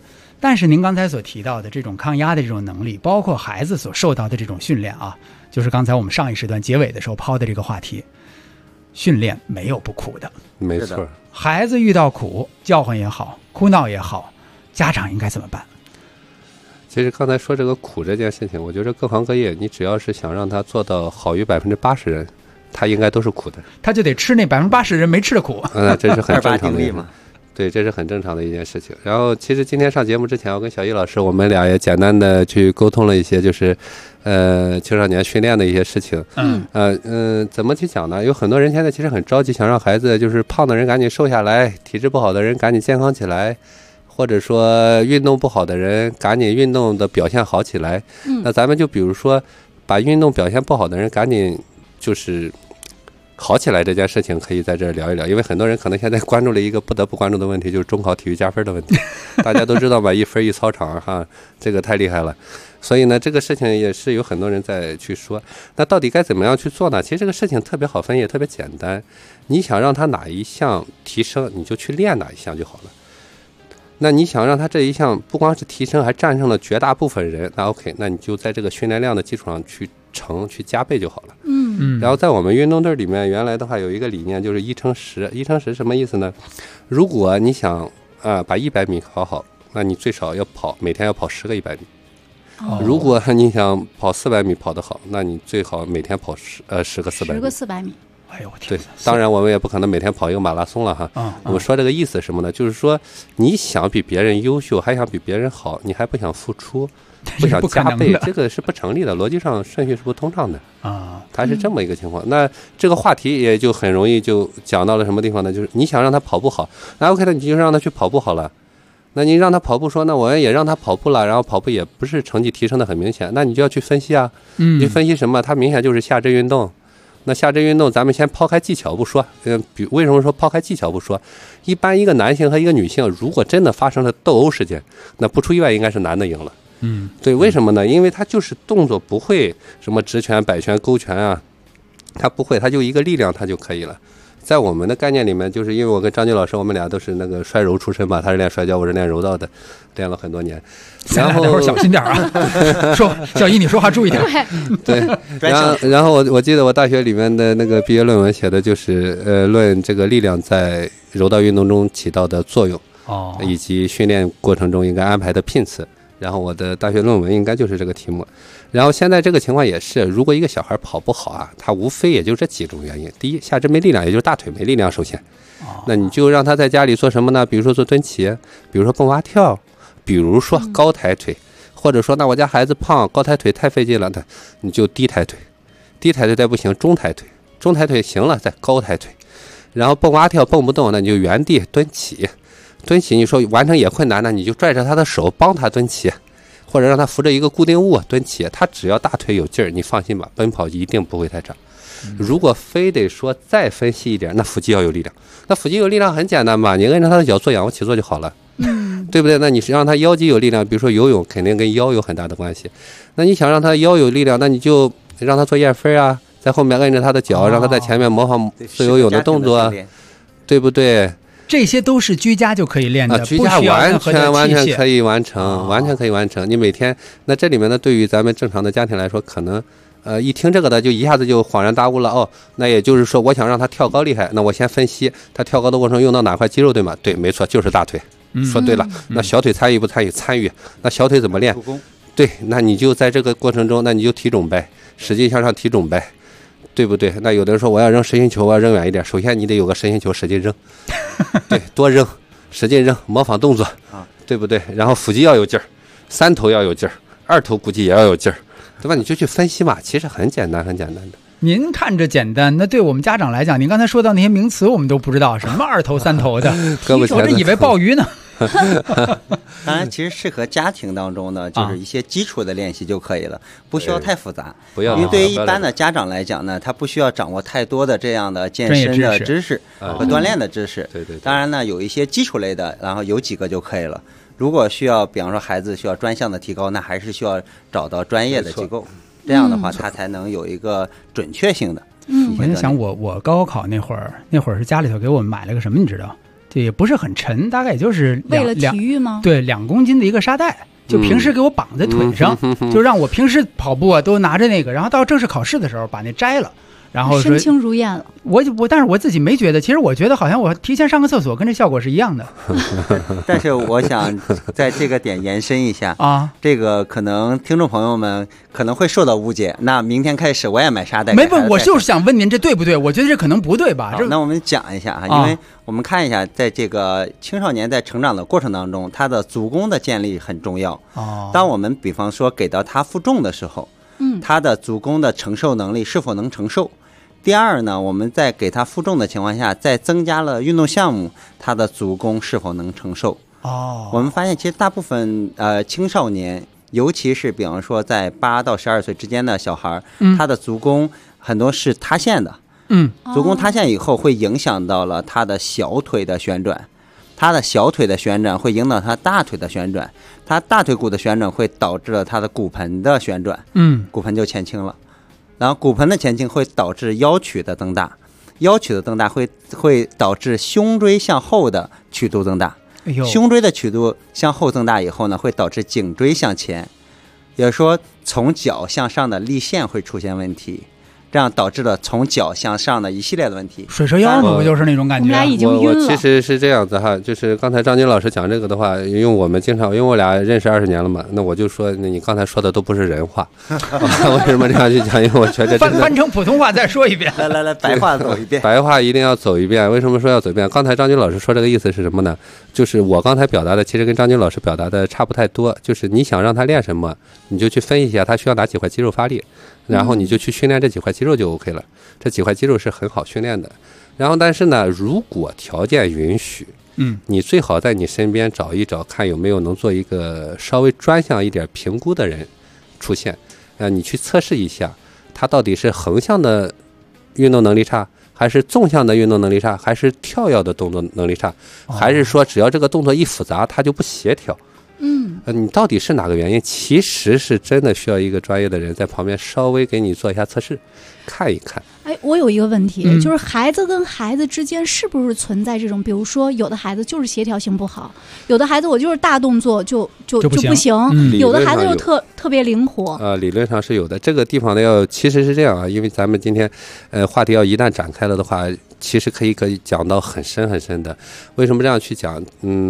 但是您刚才所提到的这种抗压的这种能力，包括孩子所受到的这种训练啊，就是刚才我们上一时段结尾的时候抛的这个话题，训练没有不苦的。 没错， 孩子遇到苦，叫唤也好，哭闹也好，家长应该怎么办？ 其实刚才说这个苦这件事情，我觉得各行各业，你只要是想让他做到好于80%人，他应该都是苦的， 他就得吃那80%人没吃的苦。 这是很正常的嘛。对，这是很正常的一件事情。然后，其实今天上节目之前，我跟小易老师，我们俩也简单的去沟通了一些，就是青少年训练的一些事情。怎么去讲呢？有很多人现在其实很着急，想让孩子就是胖的人赶紧瘦下来，体质不好的人赶紧健康起来，或者说运动不好的人赶紧运动的表现好起来。那咱们就比如说，把运动表现不好的人赶紧就是好起来这件事情可以在这儿聊一聊，因为很多人可能现在关注了一个不得不关注的问题，就是中考体育加分的问题。大家都知道嘛，1分1操场哈，这个太厉害了。所以呢，这个事情也是有很多人在去说。那到底该怎么样去做呢？其实这个事情特别好分，也特别简单。你想让他哪一项提升，你就去练哪一项就好了。那你想让他这一项不光是提升，还战胜了绝大部分人，那 OK， 那你就在这个训练量的基础上去加倍就好了。然后在我们运动队里面，原来的话有一个理念，就是1乘10。1乘10什么意思呢？如果你想把100米跑好，那你最少要每天要跑10个100米。如果你想跑400米跑得好，那你最好每天跑10个400米。10 个400米。 哎呦我天！ 对，当然我们也不可能每天跑一个马拉松了哈。我们说这个意思是什么呢？就是说你想比别人优秀，还想比别人好，你还不想付出，不想加倍，这个是不成立的，逻辑上顺序是不通畅的啊。它是这么一个情况。那这个话题也就很容易就讲到了什么地方呢？就是你想让他跑步好，那 OK 的，你就让他去跑步好了。那你让他跑步，说那我也让他跑步了，然后跑步也不是成绩提升的很明显，那你就要去分析啊。你分析什么？他明显就是下肢运动。那下肢运动，咱们先抛开技巧不说，为什么说抛开技巧不说？一般一个男性和一个女性，如果真的发生了斗殴事件，那不出意外应该是男的赢了。对，为什么呢？因为他就是动作不会什么直拳、摆拳、勾拳啊，他不会，他就一个力量他就可以了。在我们的概念里面，就是因为我跟张军老师，我们俩都是那个摔柔出身嘛，他是练摔跤，我是练柔道的，练了很多年。然后待会儿小心点啊！说小一，你说话注意点。 对，然后我记得我大学里面的那个毕业论文写的就是论这个力量在柔道运动中起到的作用，以及训练过程中应该安排的拼次。然后我的大学论文应该就是这个题目。然后现在这个情况也是，如果一个小孩跑不好啊，他无非也就这几种原因。第一，下肢没力量，也就是大腿没力量。首先，那你就让他在家里做什么呢？比如说做蹲起，比如说蹦蛙跳，比如说高抬腿，或者说那我家孩子胖，高抬腿太费劲了，你就低抬腿，低抬腿再不行中抬腿，中抬腿行了再高抬腿，然后蹦蛙跳蹦不动，那你就原地蹲起。蹲起你说完成也困难，那你就拽着他的手帮他蹲起，或者让他扶着一个固定物蹲起，他只要大腿有劲儿，你放心吧，奔跑一定不会太差。如果非得说再分析一点，那腹肌要有力量。那腹肌有力量很简单嘛，你摁着他的脚做仰卧起坐就好了，对不对？那你是让他腰肌有力量，比如说游泳肯定跟腰有很大的关系。那你想让他腰有力量，那你就让他做验分啊，在后面摁着他的脚，让他在前面模仿自由泳的动作，对不对？ 这些都是居家就可以练的， 居家完全可以完成，完全可以完成。你每天，那这里面呢，对于咱们正常的家庭来说，可能一听这个的就一下子就恍然大悟了。哦，那也就是说，我想让他跳高厉害，那我先分析他跳高的过程用到哪块肌肉，对吗？对，没错，就是大腿。说对了。那小腿参与不参与？参与。那小腿怎么练？对，那你就在这个过程中，那你就提踵呗，使劲向上提踵呗。对不对？那有的人说我要扔实心球，我要扔远一点，首先你得有个实心球，使劲扔，对，多扔，使劲扔，模仿动作，对不对？然后腹肌要有劲儿，3头要有劲儿，2头估计也要有劲儿，对吧？你就去分析嘛，其实很简单，很简单的。 您看着简单，那对我们家长来讲，您刚才说到那些名词，我们都不知道什么2头3头的，我这以为鲍鱼呢。 当然，其实适合家庭当中呢，就是一些基础的练习就可以了，不需要太复杂。 不要， 因为对于一般的家长来讲呢，他不需要掌握太多的这样的健身的知识和锻炼的知识。 对对。 当然呢，有一些基础类的，然后有几个就可以了。如果需要，比方说孩子需要专项的提高，那还是需要找到专业的机构，这样的话他才能有一个准确性的。 我在想，我高考那会儿是家里头给我们买了个什么，你知道？ 这也不是很沉，大概也就是为了体育吗？ 对，2公斤的一个沙袋。就平时给我绑在腿上，就让我平时跑步啊都拿着那个，然后到正式考试的时候把那摘了，然后身轻如燕了。 但是我自己没觉得，其实我觉得好像我提前上个厕所跟这效果是一样的。 但是我想在这个点延伸一下啊， 这个可能听众朋友们可能会受到误解。那明天开始我也买沙袋。 没问，我就是想问您这对不对？我觉得这可能不对吧？ 那我们讲一下啊，因为我们看一下，在这个青少年在成长的过程当中，他的足弓的建立很重要。当我们比方说给到他负重的时候，他的足弓的承受能力是否能承受？第二呢，我们在给他负重的情况下，再增加了运动项目，他的足弓是否能承受？我们发现其实大部分青少年，尤其是比方说在8到12岁之间的小孩，他的足弓很多是塌陷的。足弓塌陷以后会影响到了他的小腿的旋转，他的小腿的旋转会影响他大腿的旋转，他大腿骨的旋转会导致了他的骨盆的旋转，骨盆就前倾了。然后骨盆的前倾会导致腰曲的增大，腰曲的增大会导致胸椎向后的曲度增大，胸椎的曲度向后增大以后呢，会导致颈椎向前，也就是说从脚向上的立线会出现问题，这样导致了从脚向上的一系列的问题。 水蛇腰不就是那种感觉？ 我们俩已经晕了。 我其实是这样子哈，就是刚才张军老师讲这个的话，因为我们经常，因为我俩认识20年了嘛，那我就说，你刚才说的都不是人话。为什么这样去讲？因为我觉得翻成普通话再说一遍。 来，白话走一遍。 白话一定要走一遍。为什么说要走一遍？刚才张军老师说这个意思是什么呢？就是我刚才表达的，其实跟张军老师表达的差不太多。就是你想让他练什么，你就去分析一下他需要哪几块肌肉发力。然后你就去训练这几块肌肉就 OK 了，这几块肌肉是很好训练的。然后但是呢，如果条件允许，你最好在你身边找一找，看有没有能做一个稍微专项一点评估的人出现，你去测试一下，他到底是横向的运动能力差，还是纵向的运动能力差，还是跳跃的动作能力差，还是说只要这个动作一复杂，他就不协调。你到底是哪个原因？其实是真的需要一个专业的人在旁边稍微给你做一下测试，看一看。 我有一个问题，就是孩子跟孩子之间是不是存在这种，比如说有的孩子就是协调性不好，有的孩子我就是大动作就不行，有的孩子又特别灵活。 理论上是有的。这个地方呢其实是这样啊，因为咱们今天话题要一旦展开了的话，其实可以讲到很深很深的。为什么这样去讲？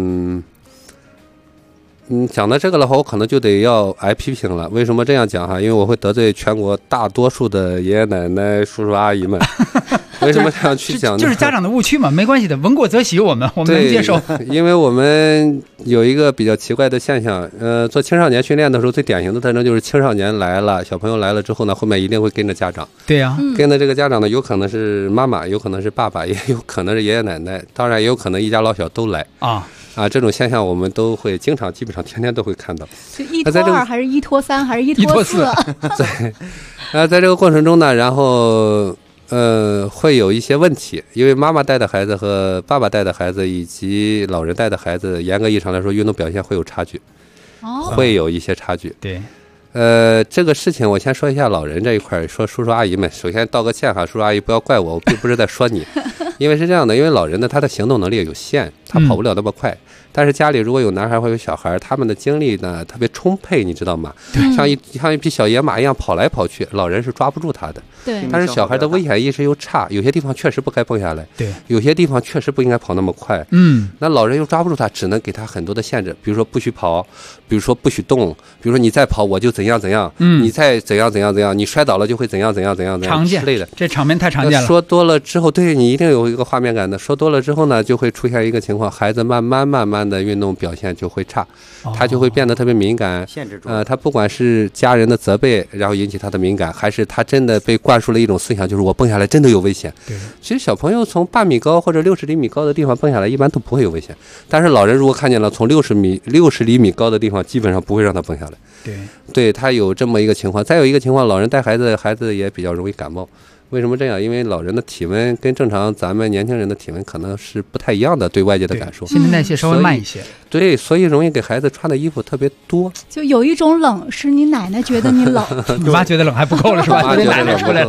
讲到这个的话，我可能就得要挨批评了。为什么这样讲哈？因为我会得罪全国大多数的爷爷奶奶、叔叔阿姨们。为什么这样去讲呢？ 就是家长的误区嘛，没关系的，闻过则喜，我们能接受。 因为我们有一个比较奇怪的现象，做青少年训练的时候，最典型的特征就是青少年来了，小朋友来了之后呢，后面一定会跟着家长。 对呀， 跟着这个家长呢，有可能是妈妈，有可能是爸爸，也有可能是爷爷奶奶，当然也有可能一家老小都来这种现象我们都会经常，基本上天天都会看到。 就1拖2还是1拖3还是1拖4？ 对，在这个过程中呢，然后会有一些问题，因为妈妈带的孩子和爸爸带的孩子以及老人带的孩子，严格意义上来说，运动表现会有差距，会有一些差距。 对。 这个事情我先说一下老人这一块，说叔叔阿姨们，首先道个歉哈，叔叔阿姨不要怪我并不是在说你，因为是这样的，因为老人呢他的行动能力有限，他跑不了那么快，但是家里如果有男孩或有小孩，他们的精力呢特别充沛，你知道吗？像一匹小野马一样跑来跑去，老人是抓不住他的。 对。 但是小孩的危险意识又差，有些地方确实不该蹦下来， 对， 有些地方确实不应该跑那么快。那老人又抓不住他，只能给他很多的限制，比如说不许跑，比如说不许动，比如说你再跑我就怎样怎样，你再怎样怎样怎样，你摔倒了就会怎样怎样怎样怎样之类的。 这场面太常见了。 说多了之后，对你一定有一个画面感的。说多了之后呢，就会出现一个情况，孩子慢慢的运动表现就会差，他就会变得特别敏感。 限制住。 他不管是家人的责备，然后引起他的敏感，还是他真的被灌输了一种思想，就是我蹦下来真的有危险。 对。 其实小朋友从8米高或者60厘米高的地方蹦下来，一般都不会有危险。但是老人如果看见了从60厘米高的地方，基本上不会让他蹦下来。对，他有这么一个情况。再有一个情况，老人带孩子也比较容易感冒。为什么这样？因为老人的体温跟正常咱们年轻人的体温可能是不太一样的，对外界的感受， 新陈代谢稍微慢一些。 对，所以容易给孩子穿的衣服特别多。 就有一种冷是你奶奶觉得你冷， 你妈觉得冷还不够了是吧？ 妈觉得奶奶出来了。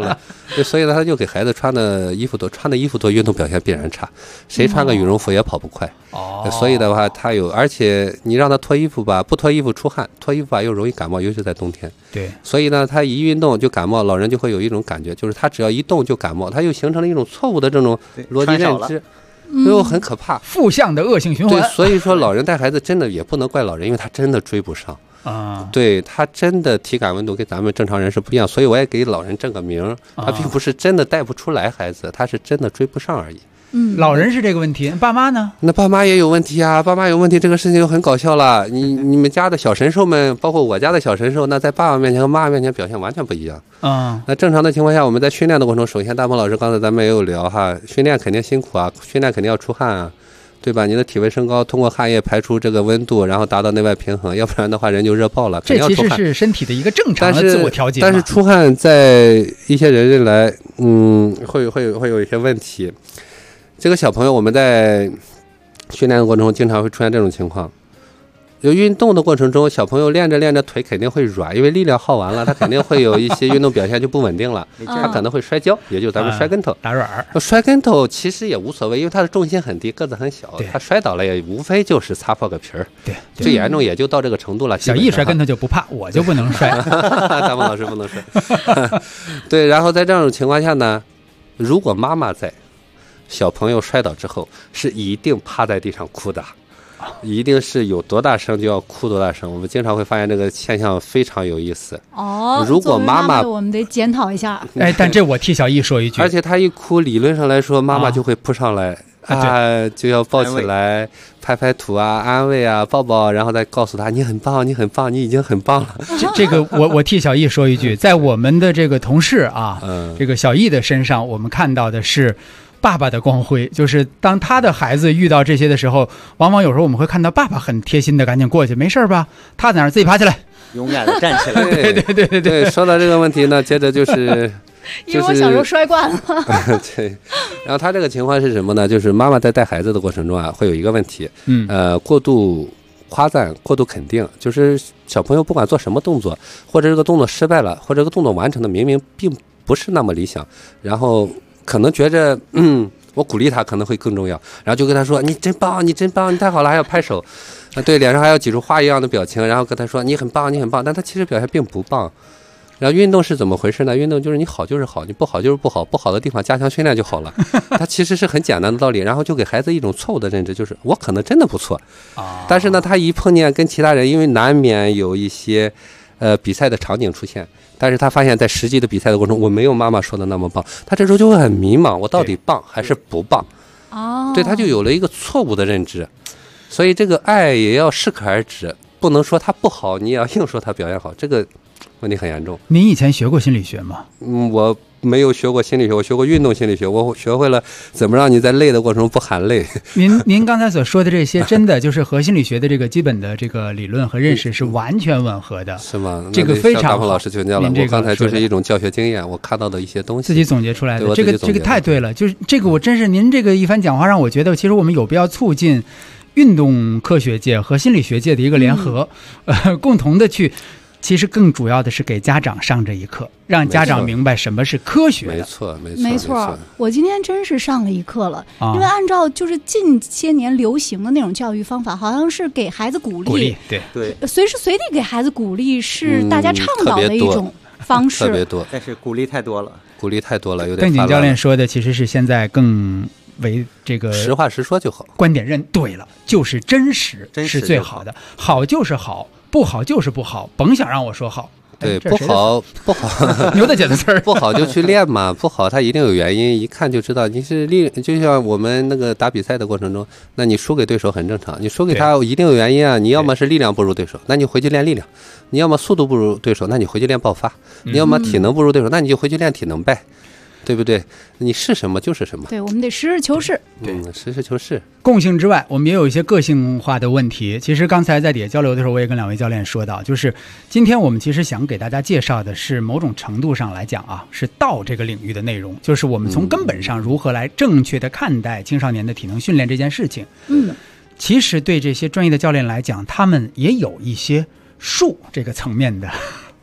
所以呢，他就给孩子穿的衣服多，运动表现必然差。谁穿个羽绒服也跑不快。所以的话，他有，而且你让他脱衣服吧，不脱衣服出汗，脱衣服吧又容易感冒，尤其在冬天。 对。 所以呢，他一运动就感冒，老人就会有一种感觉，就是他只要一动就感冒，他又形成了一种错误的这种逻辑认知。又很可怕， 负向的恶性循环。 对，所以说老人带孩子真的也不能怪老人，因为他真的追不上啊。对，他真的体感温度跟咱们正常人是不一样，所以我也给老人正个名，他并不是真的带不出来孩子，他是真的追不上而已。 老人是这个问题，爸妈呢？ 那爸妈也有问题啊，爸妈有问题，这个事情就很搞笑了。你们家的小神兽们，包括我家的小神兽，那在爸爸面前和妈妈面前表现完全不一样。那正常的情况下，我们在训练的过程中，首先大鹏老师刚才咱们也有聊哈，训练肯定辛苦啊，训练肯定要出汗啊，对吧？你的体温升高，通过汗液排出这个温度，然后达到内外平衡，要不然的话人就热爆了。 这其实是身体的一个正常的自我调节。 但是出汗在一些人来，会有一些问题。这个小朋友，我们在训练的过程中经常会出现这种情况。有运动的过程中，小朋友练着腿肯定会软，因为力量耗完了，他肯定会有一些运动表现就不稳定了，他可能会摔跤，也就是咱们摔跟头、 打软。 摔跟头其实也无所谓，因为他的重心很低，个子很小，他摔倒了也无非就是擦破个皮儿， 对， 最严重也就到这个程度了。 小易摔跟头就不怕，我就不能摔， 大鹏老师不能摔。对，然后在这种情况下呢，如果妈妈在，小朋友摔倒之后是一定趴在地上哭的，一定是有多大声就要哭多大声。我们经常会发现这个现象非常有意思。如果妈妈我们得检讨一下。 但这我替小易说一句， 而且他一哭，理论上来说妈妈就会扑上来就要抱起来拍拍土啊，安慰啊，抱抱，然后再告诉他你很棒，你很棒，你已经很棒了。 这个我替小易说一句，在我们的这个同事啊，这个小易的身上，我们看到的是爸爸的光辉，就是当他的孩子遇到这些的时候，往往有时候我们会看到爸爸很贴心的赶紧过去，没事吧？他在那儿自己爬起来， 勇敢的站起来。 对，说到这个问题呢，接着就是因为我小时候摔惯了。 对，然后他这个情况是什么呢？就是妈妈在带孩子的过程中啊，会有一个问题，过度夸赞、过度肯定，就是小朋友不管做什么动作，或者这个动作失败了，或者这个动作完成的明明并不是那么理想，然后可能觉着我鼓励他可能会更重要，然后就跟他说你真棒，你真棒，你太好了，还要拍手，对，脸上还要挤出花一样的表情，然后跟他说你很棒，你很棒，但他其实表现并不棒。然后运动是怎么回事呢？运动就是你好就是好，你不好就是不好，不好的地方加强训练就好了。它其实是很简单的道理，然后就给孩子一种错误的认知，就是我可能真的不错，但是呢，他一碰见跟其他人，因为难免有一些比赛的场景出现，但是他发现在实际的比赛的过程中，我没有妈妈说的那么棒，他这时候就会很迷茫，我到底棒还是不棒？对，他就有了一个错误的认知，所以这个爱也要适可而止，不能说他不好，你也要硬说他表现好，这个问题很严重。 您以前学过心理学吗？ 我没有学过心理学，我学过运动心理学，我学会了怎么让你在累的过程中不喊累。 您刚才所说的这些，真的就是和心理学的这个基本的这个理论和认识是完全吻合的， 是吗？ 这个非常好。 大鹏老师请教了，我刚才就是一种教学经验，我看到的一些东西， 自己总结出来的。这个太对了，就是这个我真是您这个一番讲话让我觉得，其实我们有必要促进运动科学界和心理学界的一个联合，共同的去。其实更主要的是给家长上这一课，让家长明白什么是科学的。 没错。 我今天真是上了一课了，因为按照就是近些年流行的那种教育方法，好像是给孩子鼓励， 对， 随时随地给孩子鼓励是大家倡导的一种方式， 特别多。 但是鼓励太多了， 有点。 邓景教练说的其实是现在更为这个实话实说就好， 观点对了，就是真实是最好的，好就是好。不好就是不好，甭想让我说好。 对，不好， 牛大姐的词儿， 不好就去练嘛，不好它一定有原因，一看就知道你是力。就像我们那个打比赛的过程中，那你输给对手很正常，你输给他一定有原因啊。你要么是力量不如对手，那你回去练力量；你要么速度不如对手，那你回去练爆发；你要么体能不如对手，那你就回去练体能呗。对不对？你是什么就是什么。 对，我们得实事求是。 实事求是。 共性之外，我们也有一些个性化的问题。其实刚才在底下交流的时候，我也跟两位教练说到，就是今天我们其实想给大家介绍的是某种程度上来讲啊，是道这个领域的内容，就是我们从根本上如何来正确的看待青少年的体能训练这件事情。其实对这些专业的教练来讲，他们也有一些术这个层面的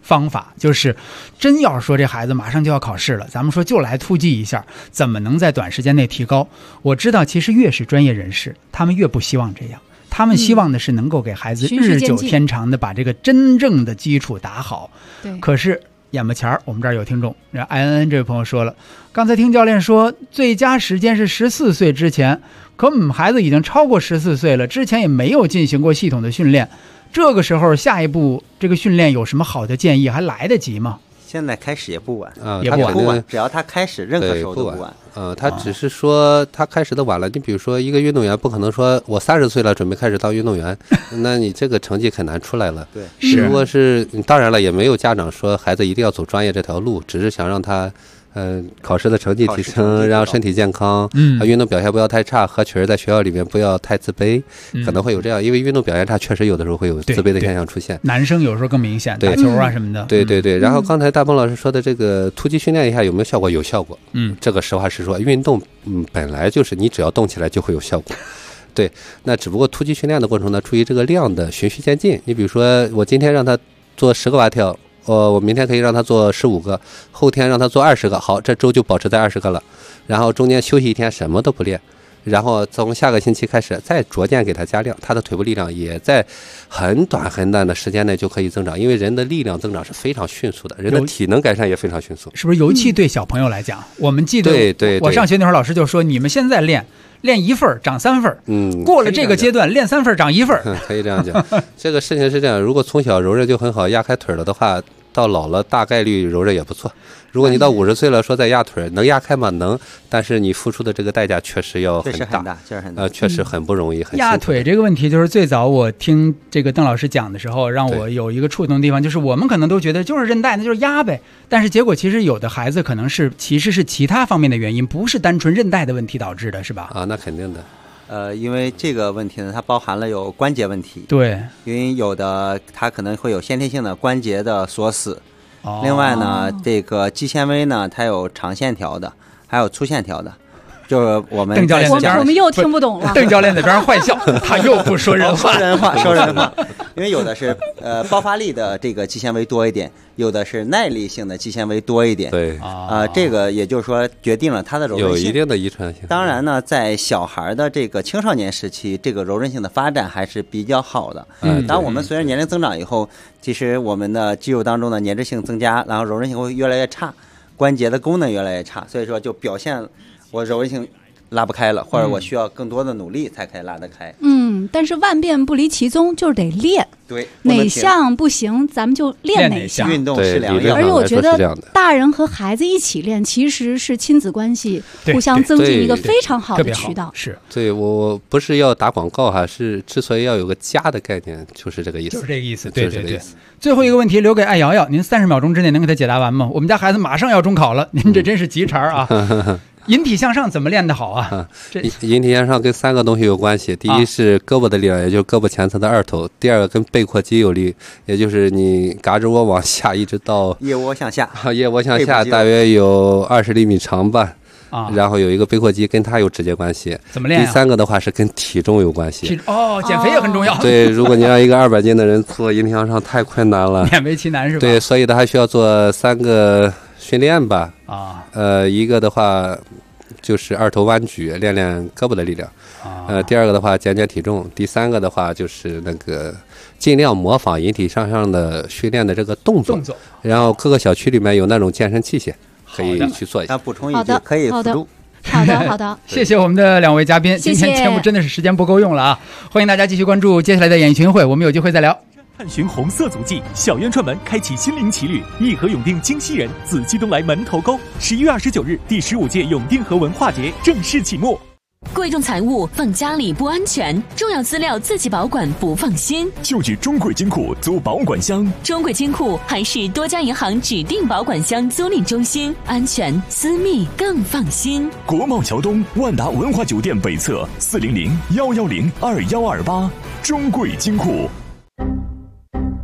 方法，就是真要是说这孩子马上就要考试了，咱们说就来突击一下，怎么能在短时间内提高？我知道其实越是专业人士，他们越不希望这样，他们希望的是能够给孩子日久天长的把这个真正的基础打好。 对， 可是眼巴前儿，我们这儿有听众，INN 这位朋友说了，刚才听教练说最佳时间是14岁之前，可我们孩子已经超过14岁了，之前也没有进行过系统的训练，这个时候下一步这个训练有什么好的建议？还来得及吗？ 现在开始也不晚， 也不晚， 只要他开始，任何时候都不晚。 他只是说他开始的晚了。你比如说，一个运动员不可能说我30岁了准备开始当运动员，那你这个成绩很难出来了。 对， 如果是当然了，也没有家长说孩子一定要走专业这条路，只是想让他。考试的成绩提升，让身体健康，运动表现不要太差，合群在学校里面不要太自卑，可能会有这样，因为运动表现差，确实有的时候会有自卑的现象出现。 男生有时候更明显，打球啊什么的。 对对对。然后刚才大鹏老师说的这个突击训练一下有没有效果？有效果。这个实话实说，运动本来就是你只要动起来就会有效果。对，那只不过突击训练的过程呢，注意这个量的循序渐进。你比如说，我今天让他做10个蛙跳。我明天可以让他做15个，后天让他做20个，好，这周就保持在20个了，然后中间休息1天，什么都不练，然后从下个星期开始再逐渐给他加量，他的腿部力量也在很短的时间内就可以增长，因为人的力量增长是非常迅速的，人的体能改善也非常迅速。 是不是？尤其对小朋友来讲，我们记得对我上学那会儿老师就说，你们现在练1分长3分，过了这个阶段练3分长1分， 可以这样讲。这个事情是这样，如果从小柔韧就很好，压开腿了的话，到老了大概率柔韧也不错。如果你到50岁了说再压腿，能压开吗？能，但是你付出的这个代价确实要很大，确实很不容易。很压腿这个问题，就是最早我听这个邓老师讲的时候，让我有一个触动的地方，就是我们可能都觉得就是韧带，那就是压呗。但是结果其实有的孩子可能其实是其他方面的原因，不是单纯韧带的问题导致的，是吧？ 那肯定的。 因为这个问题呢，它包含了有关节问题。 对， 因为有的它可能会有先天性的关节的锁死。另外呢，这个肌纤维呢，它有长线条的，还有粗线条的。就是我们邓教练我们又听不懂了。 邓教练在边上坏笑，他又不说人话， 说人话。因为有的是爆发力的这个肌纤维多一点，有的是耐力性的肌纤维多一点。 对这个也就是说决定了它的柔韧性， 有一定的遗传性。 当然呢，在小孩的这个青少年时期，这个柔韧性的发展还是比较好的。当我们随着年龄增长以后，其实我们的肌肉当中的粘滞性增加，然后柔韧性会越来越差，关节的功能越来越差，所以说就表现我柔韧性拉不开了，或者我需要更多的努力才可以拉得开。 但是万变不离其宗，就是得练。 对， 哪项不行，咱们就练哪项。 运动是良药。 而且我觉得大人和孩子一起练，其实是亲子关系互相增进一个非常好的渠道。 是， 对，我不是要打广告哈，是之所以要有个家的概念，就是这个意思。 就是这个意思，对对对。最后一个问题留给艾瑶瑶，您30秒钟之内能给他解答完吗？我们家孩子马上要中考了，您这真是急茬啊！引体向上怎么练得好啊？ 引体向上跟3个东西有关系。第一是胳膊的力量，也就是胳膊前侧的2头；第二个跟背阔肌有力，也就是你胳肢窝往下一直到腋窝向下， 腋窝向下大约有20厘米长吧。然后有一个背阔肌跟它有直接关系。 怎么练？ 第3个的话是跟体重有关系。 减肥也很重要。 对，如果你让一个200斤的人做引体向上，太困难了， 勉为其难是吧？ 对，所以他还需要做3个训练吧。一个的话就是2头弯举，练练胳膊的力量。第2个的话减体重。第3个的话就是那个尽量模仿引体向上的训练的这个动作。然后各个小区里面有那种健身器械，可以去做一下。 补充一句，可以辅助。 好的。 谢谢我们的2位嘉宾，今天节目真的是时间不够用了啊！欢迎大家继续关注接下来的演艺群会，我们有机会再聊。 探寻红色足迹，小渊串门开启心灵奇旅，义和永定京西人紫气东来门头沟。11月29日，第15届永定河文化节正式启幕。 贵重财物放家里不安全，重要资料自己保管不放心， 就去中贵金库租保管箱。 中贵金库还是多家银行指定保管箱租赁中心，安全私密更放心。 国贸桥东万达文华酒店北侧400-110-2128，中贵金库。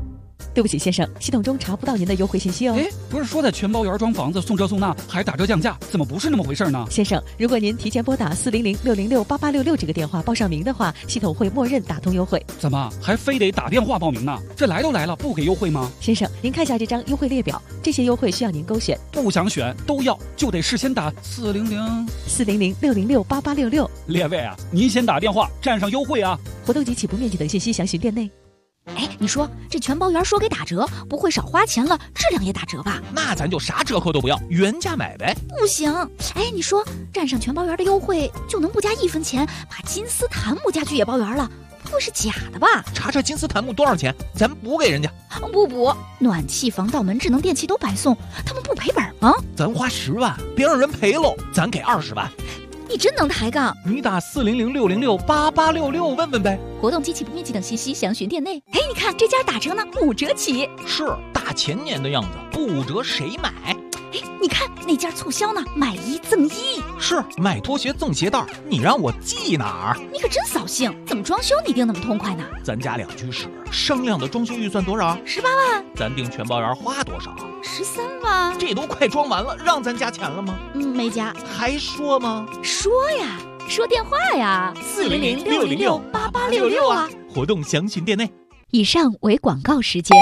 对不起，先生，系统中查不到您的优惠信息哦。 哎，不是说在全包园装房子送这送那还打折降价，怎么不是那么回事呢？ 先生，如果您提前拨打400-606-8866这个电话报上名的话，系统会默认打通优惠。 怎么还非得打电话报名呢？这来都来了，不给优惠吗？ 先生，您看下这张优惠列表，这些优惠需要您勾选。 不想选都要，就得事先打 400-606-8866。 列位啊，您先打电话占上优惠啊！ 活动及起步面积等信息详询店内。 哎，你说这全包园说给打折，不会少花钱了，质量也打折吧？ 那咱就啥折扣都不要，原价买呗。 不行，哎，你说占上全包园的优惠，就能不加1分钱把金丝檀木家具也包圆了？不会是假的吧？ 查查金丝檀木多少钱，咱补给人家。 不补，暖气、防盗门、智能电器都白送，他们不赔本吗？ 咱花10万，别让人赔喽，咱给20万。 你真能抬杠！ 你打400-606-8866问问呗。 活动及起步面积等信息详询店内。哎，你看这家打折呢，5折起。 是大前年的样子，不折谁买？ 哎，你看那家促销呢，买1赠1。 是买拖鞋赠鞋带，你让我记哪儿？ 你可真扫兴！怎么装修你定那么痛快呢？ 咱家2居室，商量的装修预算多少 ？18万。 咱订全包园花多少 ？13万。 这都快装完了，让咱加钱了吗？ 没加。 还说吗？ 说呀，说电话呀，400-606-8866啊。 活动详询店内。 以上为广告时间。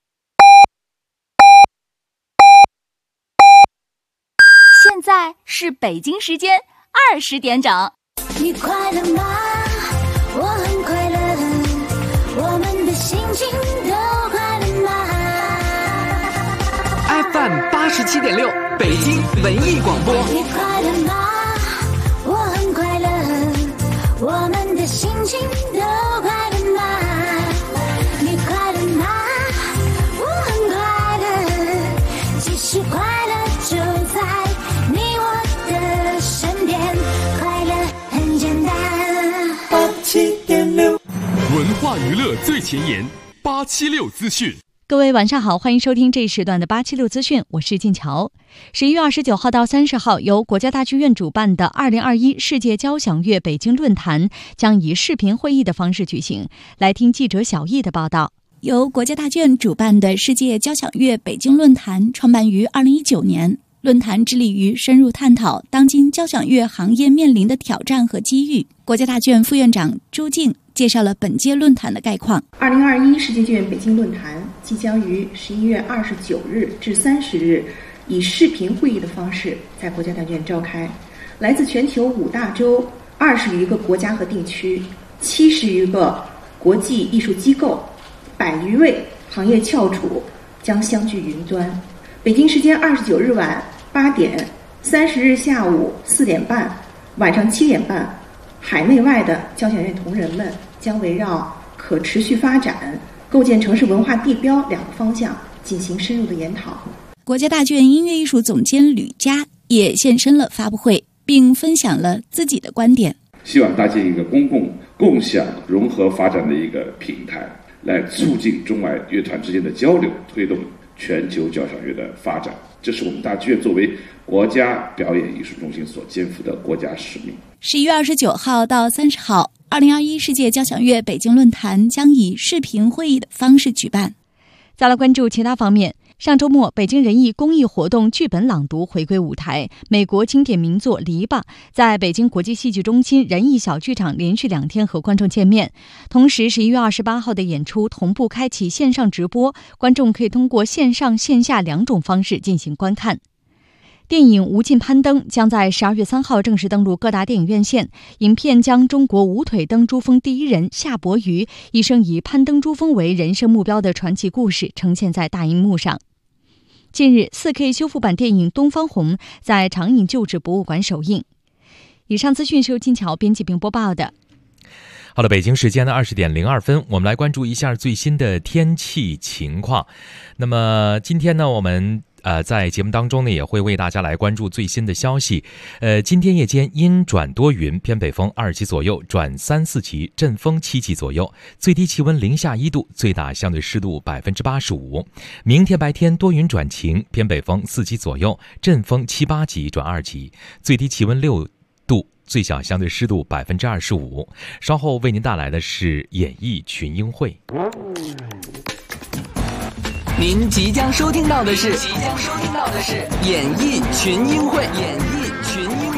现在是北京时间20点整。 你快乐吗？我很快乐，我们的心情都快乐吗 ？FM 87.6，北京文艺广播。 你快乐吗？我很快乐，我们的心情都快乐吗？你快乐吗？我很快乐，其实快乐就在你我的身边，快乐很简单。 87.6，文化娱乐最前沿，876资讯。 各位晚上好，欢迎收听这一时段的876资讯，我是静乔。11月29号到30号，由国家大剧院主办的2021世界交响乐北京论坛将以视频会议的方式举行。来听记者小易的报道。 由国家大剧院主办的世界交响乐北京论坛创办于2019年，论坛致力于深入探讨当今交响乐行业面临的挑战和机遇。国家大剧院副院长朱静介绍了本届论坛的概况。 2021世界剧院北京论坛即将于11月29日至30日以视频会议的方式在国家大剧院召开。来自全球5大洲、20余个国家和地区、70余个国际艺术机构、100余位行业翘楚将相聚云端。北京时间29日晚8点，30日下午4点半、晚上7点半，海内外的交响乐同仁们将围绕可持续发展、构建城市文化地标2个方向进行深入的研讨。 国家大剧院音乐艺术总监吕嘉也现身了发布会，并分享了自己的观点。 希望搭建一个公共共享融合发展的一个平台，来促进中外乐团之间的交流，推动全球交响乐的发展。这是我们大剧院作为国家表演艺术中心所肩负的国家使命。 11月29号到30号，2021世界交响乐北京论坛将以视频会议的方式举办。 再来关注其他方面。上周末，北京人艺公益活动剧本朗读回归舞台，美国经典名作《篱笆》在北京国际戏剧中心人艺小剧场连续2天和观众见面。同时11月28号的演出同步开启线上直播，观众可以通过线上线下2种方式进行观看。电影《无尽攀登》将在12月3号正式登陆各大电影院线。影片将中国无腿登珠峰第一人夏伯渝一生以攀登珠峰为人生目标的传奇故事呈现在大荧幕上。近日 4K 修复版电影《东方红》在长影旧址博物馆首映。以上资讯是由金桥编辑并播报的。 好了，北京时间的20点02分，我们来关注一下最新的天气情况。那么今天呢，我们在节目当中呢，也会为大家来关注最新的消息。今天夜间阴转多云，偏北风2级左右转3、4级，阵风7级左右，最低气温零下1度，最大相对湿度85%。明天白天多云转晴，偏北风4级左右，阵风7、8级转2级，最低气温6度，最小相对湿度25%。稍后为您带来的是演艺群英会。 您即将收听到的是演艺群英会。